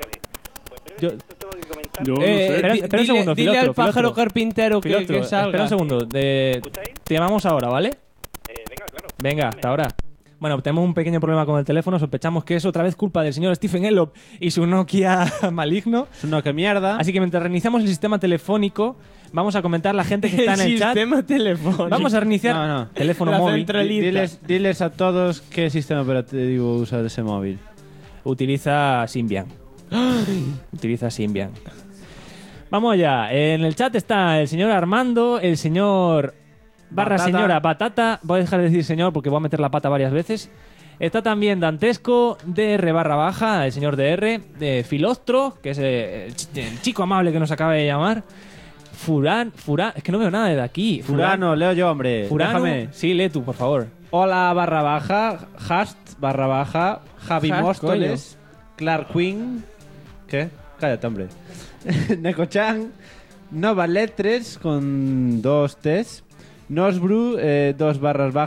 Yo tengo que comentar. Yo no sé. Espera un segundo, dile Filostro, al pájaro Filostro. carpintero que Filostro, salga. espera un segundo. Te llamamos ahora, ¿vale? Venga, claro. Venga, hasta ahora. Bueno, tenemos un pequeño problema con el teléfono. Sospechamos que es otra vez culpa del señor Stephen Elop y su Nokia maligno. Es una que mierda. Así que mientras reiniciamos el sistema telefónico, vamos a comentar a la gente que está en el chat. Sistema telefónico. Vamos a reiniciar teléfono móvil. Diles a todos qué sistema operativo usa ese móvil. Utiliza Symbian. Utiliza Symbian. Vamos allá. En el chat está el señor Armando, el señor / señora Batata. Voy a dejar de decir señor porque voy a meter la pata varias veces. Está también Dantesco, DR /, el señor DR, de Filostro, que es el chico amable que nos acaba de llamar. Furán, es que no veo nada de aquí. Furano, leo yo, hombre. Furano, déjame. Sí, lee tú, por favor. Hola / Hast / Javi Hast, Móstoles, Clark Quinn. ¿Qué? Cállate, hombre. Neko-chan, Nova Letres con 2 T's, Nosbru, 2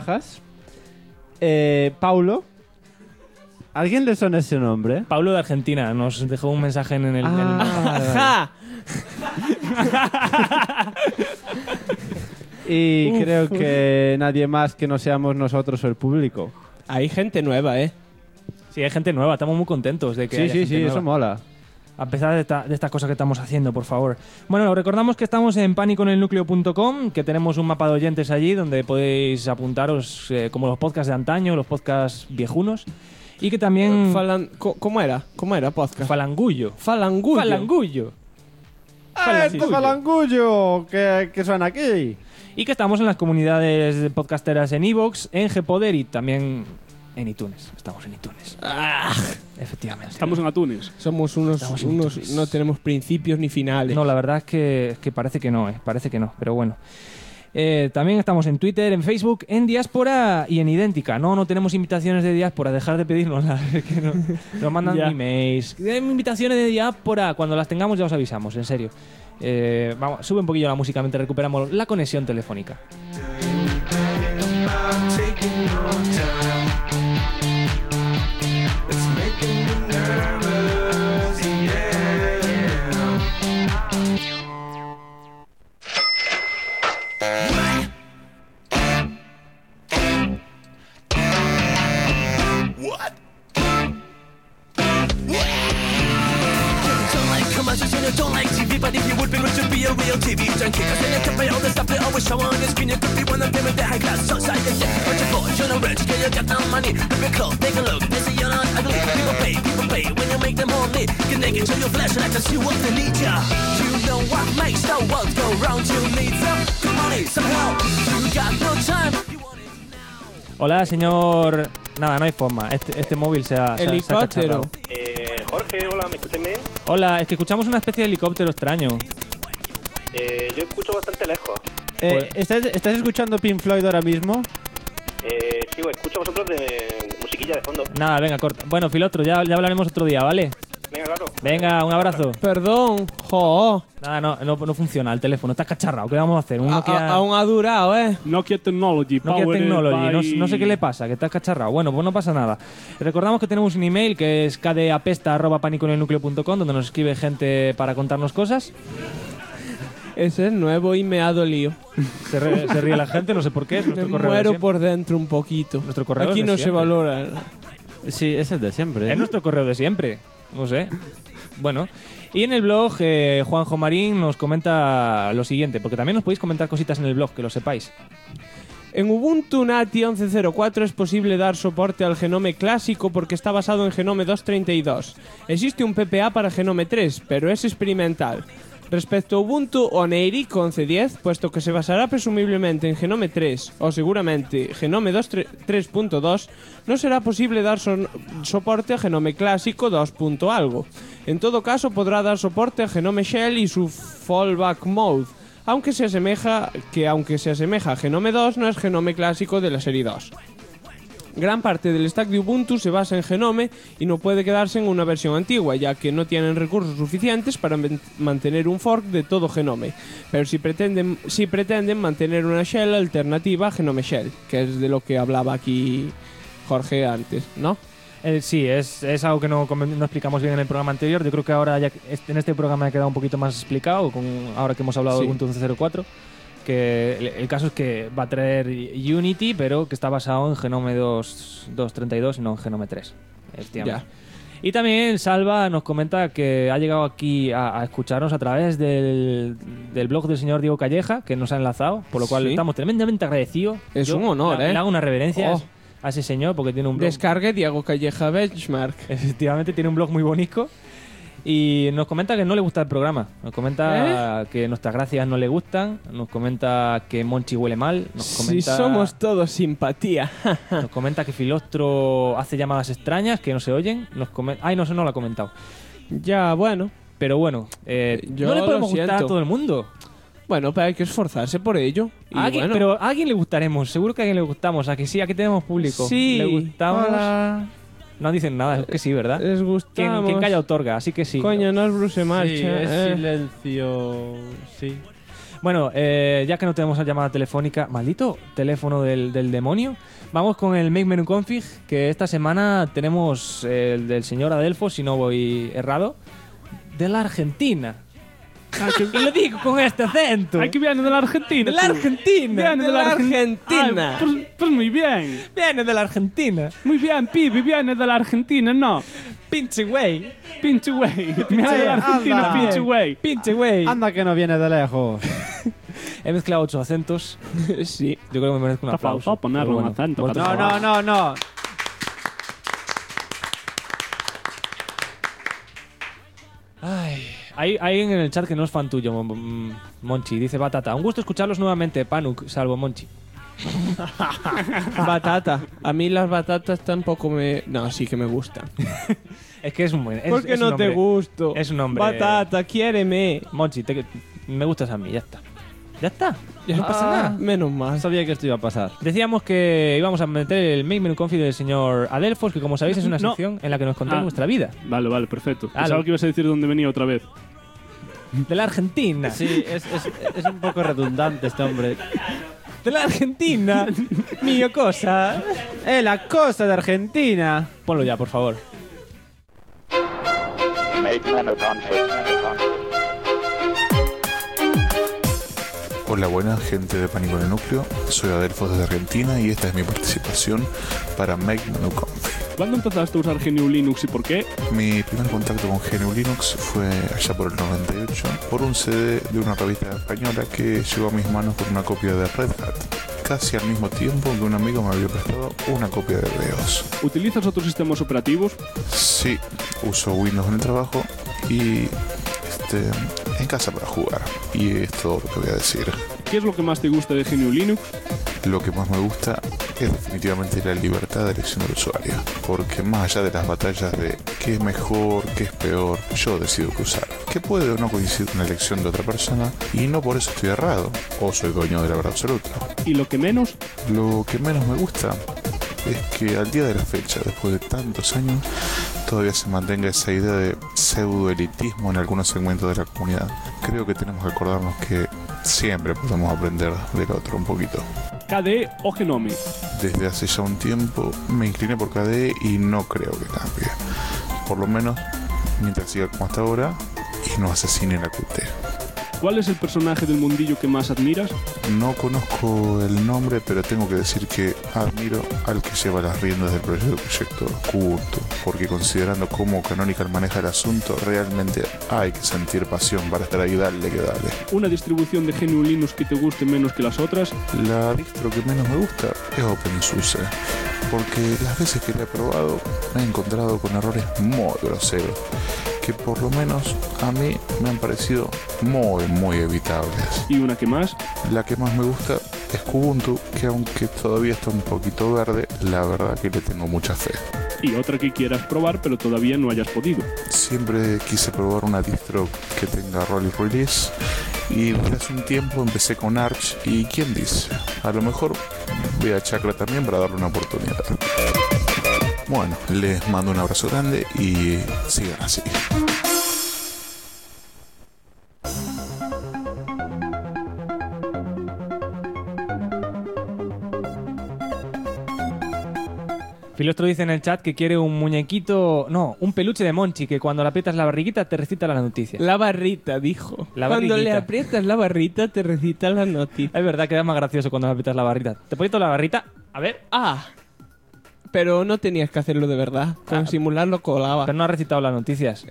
/, Paulo. ¿Alguien le suena ese nombre? Paulo de Argentina nos dejó un mensaje en el... Y creo que nadie más que no seamos nosotros o el público. Hay gente nueva, ¿eh? Sí, hay gente nueva. Estamos muy contentos de que haya gente nueva. Eso mola. A pesar de estas cosas que estamos haciendo, por favor. Bueno, recordamos que estamos en paniconelnucleo.com, que tenemos un mapa de oyentes allí donde podéis apuntaros como los podcasts de antaño, los podcasts viejunos. Y que también... ¿Cómo era? ¿Cómo era podcast? Falangullo. Falangullo. ¡Esto falangullo! ¿Qué suena aquí? Y que estamos en las comunidades podcasteras en iVoox, en Gpoder y también en iTunes. Estamos en iTunes. Efectivamente. Estamos en Atunes. Somos unos no tenemos principios ni finales. No, la verdad es que parece que no, parece que no, pero bueno. También estamos en Twitter, en Facebook, en Diáspora y en Idéntica. No tenemos invitaciones de Diáspora, dejar de pedírnoslas. Que nos mandan emails. Invitaciones de Diáspora. Cuando las tengamos ya os avisamos, en serio. Vamos, sube un poquillo la música mientras recuperamos la conexión telefónica. Don't like TV, but if you would be, it should be a real TV junkie. Cause in the cafe, all the stuff they always show on the screen, you could be one of them with the high class outside the shit. But you're poor, you're not rich, cause you got no money. Look at clothes, take a look, they say you're not ugly. People pay when you make them homely. Get naked, change on your flesh and I can see what they need ya. You know what makes the world go round. You need some money, some help. You got no time. Hola, señor... Nada, no hay forma. Este móvil se ha Helicóptero. Jorge, hola, ¿me escuchas bien? Hola, es que escuchamos una especie de helicóptero extraño. Yo escucho bastante lejos. ¿Estás escuchando Pink Floyd ahora mismo? Sí, escucho a vosotros de musiquilla de fondo. Nada, venga, corta. Bueno, Filostro, ya hablaremos otro día, ¿vale? Venga, claro. Venga, un abrazo. Perdón, jo. Nada, no funciona el teléfono. Está cacharrado. ¿Qué vamos a hacer? Aún ha durado, Nokia Technology. Nokia Technology. No sé qué le pasa, que está cacharrado. Bueno, pues no pasa nada. Recordamos que tenemos un email que es kdapesta@paniconelnucleo.com, donde nos escribe gente para contarnos cosas. Ese es nuevo y me ha dolido. Se ríe la gente, no sé por qué. Es nuestro me correo muero de por dentro un poquito. Nuestro correo Aquí de no siempre. se valora. Sí, es el de siempre. Es nuestro correo de siempre. No sé. Bueno. Y en el blog, Juanjo Marín nos comenta lo siguiente, porque también nos podéis comentar cositas en el blog, que lo sepáis. En Ubuntu Nati 11.04 es posible dar soporte al Genome clásico porque está basado en Genome 2.32. Existe un PPA para Genome 3, pero es experimental. Respecto a Ubuntu Oneiric 11.10, puesto que se basará presumiblemente en Genome 3 o seguramente Genome 3.2, no será posible dar soporte a Genome clásico 2. algo. En todo caso, podrá dar soporte a Genome Shell y su fallback mode, aunque se asemeja a Genome 2, no es Genome clásico de la serie 2. Gran parte del stack de Ubuntu se basa en Genome y no puede quedarse en una versión antigua, ya que no tienen recursos suficientes para mantener un fork de todo Genome. Pero sí pretenden mantener una shell alternativa a Genome Shell, que es de lo que hablaba aquí Jorge antes, ¿no? Sí, es algo que no explicamos bien en el programa anterior. Yo creo que ahora ya en este programa ha quedado un poquito más explicado, ahora que hemos hablado de Ubuntu 11.04. Que el caso es que va a traer Unity, pero que está basado en Genome 2.32 y no en Genome 3. Y también Salva nos comenta que ha llegado aquí a escucharnos a través del blog del señor Diego Calleja, que nos ha enlazado, por lo cual estamos tremendamente agradecidos. Es un honor, Le hago una reverencia a ese señor porque tiene un blog. Descargue Diego Calleja Benchmark. Efectivamente, tiene un blog muy bonito. Y nos comenta que no le gusta el programa. Nos comenta que nuestras gracias no le gustan. Nos comenta que Monchi huele mal. Nos comenta, si somos todos simpatía. Nos comenta que Filostro hace llamadas extrañas que no se oyen. Ay, no, eso no lo ha comentado. Ya, bueno. Pero bueno, no le podemos gustar a todo el mundo. Bueno, pero hay que esforzarse por ello. Pero a alguien le gustaremos. Seguro que a alguien le gustamos. ¿A que sí? Aquí tenemos público. Sí. Le gustamos. Hola. No dicen nada, es que sí, ¿verdad? Les gustamos. Quien calla otorga, así que sí. Coño, no es Bruce Marcha. Sí, es silencio. Sí. Bueno, ya que no tenemos la llamada telefónica, maldito teléfono del demonio, vamos con el Make Menu Config, que esta semana tenemos el del señor Adelfo, si no voy errado, de la Argentina. Y lo digo con este acento. Ay, que viene de la Argentina. De la Argentina. Viene de la Argentina. Ay, pues muy bien. Viene de la Argentina. Muy bien, pibe, viene de la Argentina, no. Pinche güey. Pinche güey. Viene de la Argentina, pinche güey. Pinche güey. Anda que no viene de lejos. He mezclado 8 acentos. Sí. Yo creo que me merezco un aplauso. Para ponerle un acento. No. Ay, hay alguien en el chat que no es fan tuyo, Monchi. Dice Batata. Un gusto escucharlos nuevamente, Panuk, salvo Monchi. Batata. A mí las batatas tampoco me... No, sí que me gustan. Es que es un buen... ¿Por qué no te gusto? Es un hombre... Batata, quiéreme. Monchi, me gustas a mí, ya está. Ya está. Ya no pasa nada. Menos mal. Sabía que esto iba a pasar. Decíamos que íbamos a meter el Make Menu Config del señor Adelfos, que como sabéis es una sección en la que nos contáis nuestra vida. Vale, perfecto. Pensaba que ibas a decir dónde venía otra vez. De la Argentina. Sí, es un poco redundante este hombre. De la Argentina. Mío cosa. La cosa de Argentina. Ponlo ya, por favor. Make Menu Config. Hola, buenas gente de Pánico en el Núcleo. Soy Adelfos desde Argentina y esta es mi participación para Make Menu Config. ¿Cuándo empezaste a usar GNU Linux y por qué? Mi primer contacto con GNU Linux fue allá por el 98 por un CD de una revista española que llegó a mis manos por una copia de Red Hat, casi al mismo tiempo que un amigo me había prestado una copia de BIOS. ¿Utilizas otros sistemas operativos? Sí, uso Windows en el trabajo y en casa para jugar. Y es todo lo que voy a decir. ¿Qué es lo que más te gusta de GNU Linux? Lo que más me gusta es definitivamente la libertad de elección del usuario, porque más allá de las batallas de qué es mejor, qué es peor, yo decido qué usar, que puede o no coincidir con la elección de otra persona y no por eso estoy errado o soy dueño de la verdad absoluta. ¿Y lo que menos? Lo que menos me gusta es que al día de la fecha, después de tantos años, todavía se mantenga esa idea de pseudoelitismo en algunos segmentos de la comunidad. Creo que tenemos que acordarnos que siempre podemos aprender del otro un poquito. ¿KDE o Genome? Desde hace ya un tiempo me incliné por KDE y no creo que cambie. Por lo menos mientras siga como hasta ahora y no asesine la QT. ¿Cuál es el personaje del mundillo que más admiras? No conozco el nombre, pero tengo que decir que admiro al que lleva las riendas del proyecto Kubuntu, porque considerando cómo Canonical maneja el asunto, realmente hay que sentir pasión para estar ahí, dale que dale. ¿Una distribución de GNU Linux que te guste menos que las otras? La distro que menos me gusta es OpenSUSE, porque las veces que la he probado me he encontrado con errores muy groseros, que por lo menos a mí me han parecido muy evitables. ¿Y una que más? La que más me gusta es Kubuntu, que aunque todavía está un poquito verde, la verdad que le tengo mucha fe. ¿Y otra que quieras probar pero todavía no hayas podido? Siempre quise probar una distro que tenga roll y release, y desde hace un tiempo empecé con Arch, y quién dice, a lo mejor voy a Chakra también para darle una oportunidad. Bueno, les mando un abrazo grande y sigan así. Filostro dice en el chat que quiere un muñequito... No, un peluche de Monchi, que cuando le aprietas la barriguita te recita la noticia. La barrita, dijo. La cuando barriguita. le aprietas la barrita te recita la noticia. Es verdad, queda más gracioso cuando le aprietas la barrita. ¿Te pones toda la barrita? A ver. Ah, pero no tenías que hacerlo de verdad. Con simularlo colaba. Pero no has recitado las noticias.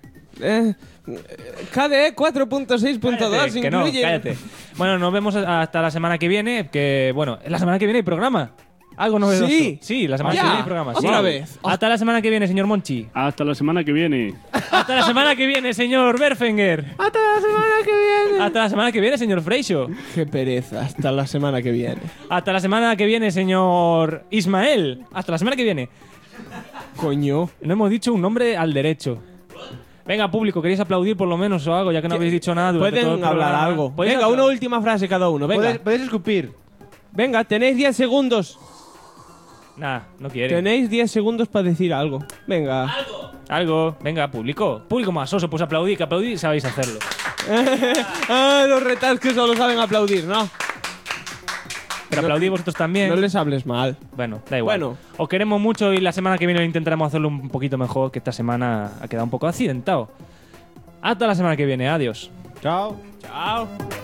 KDE 4.6.2 Que no, incluye... cállate. Bueno, nos vemos hasta la semana que viene, que bueno, la semana que viene hay programa. Algo novedoso. Sí, la semana que viene hay programa. Otra Sí. vez. Hasta la semana que viene, señor Monchi. Hasta la semana que viene. Hasta la semana que viene, señor Berfenger. Hasta la semana que viene. Hasta la semana que viene, señor Freixo. Qué pereza. Hasta la semana que viene. Hasta la semana que viene, señor Ismael. Hasta la semana que viene. Coño. No hemos dicho un nombre al derecho. Venga, público, ¿queréis aplaudir por lo menos o algo? Ya que no habéis dicho nada durante todo el Pueden hablar programa. algo. ¿Podéis Venga, hablar? una última frase cada uno. Venga. Podéis escupir. Venga, tenéis 10 segundos. Nah, no quiere. Tenéis 10 segundos para decir algo. Venga. Algo. Venga, público. Público más oso, pues aplaudid, que aplaudid sabéis hacerlo. Los retas que solo saben aplaudir, ¿no? Pero aplaudid vosotros también. No les hables mal. Bueno, da igual. Bueno. Os queremos mucho y la semana que viene intentaremos hacerlo un poquito mejor, que esta semana ha quedado un poco accidentado. Hasta la semana que viene. Adiós. Chao. Chao.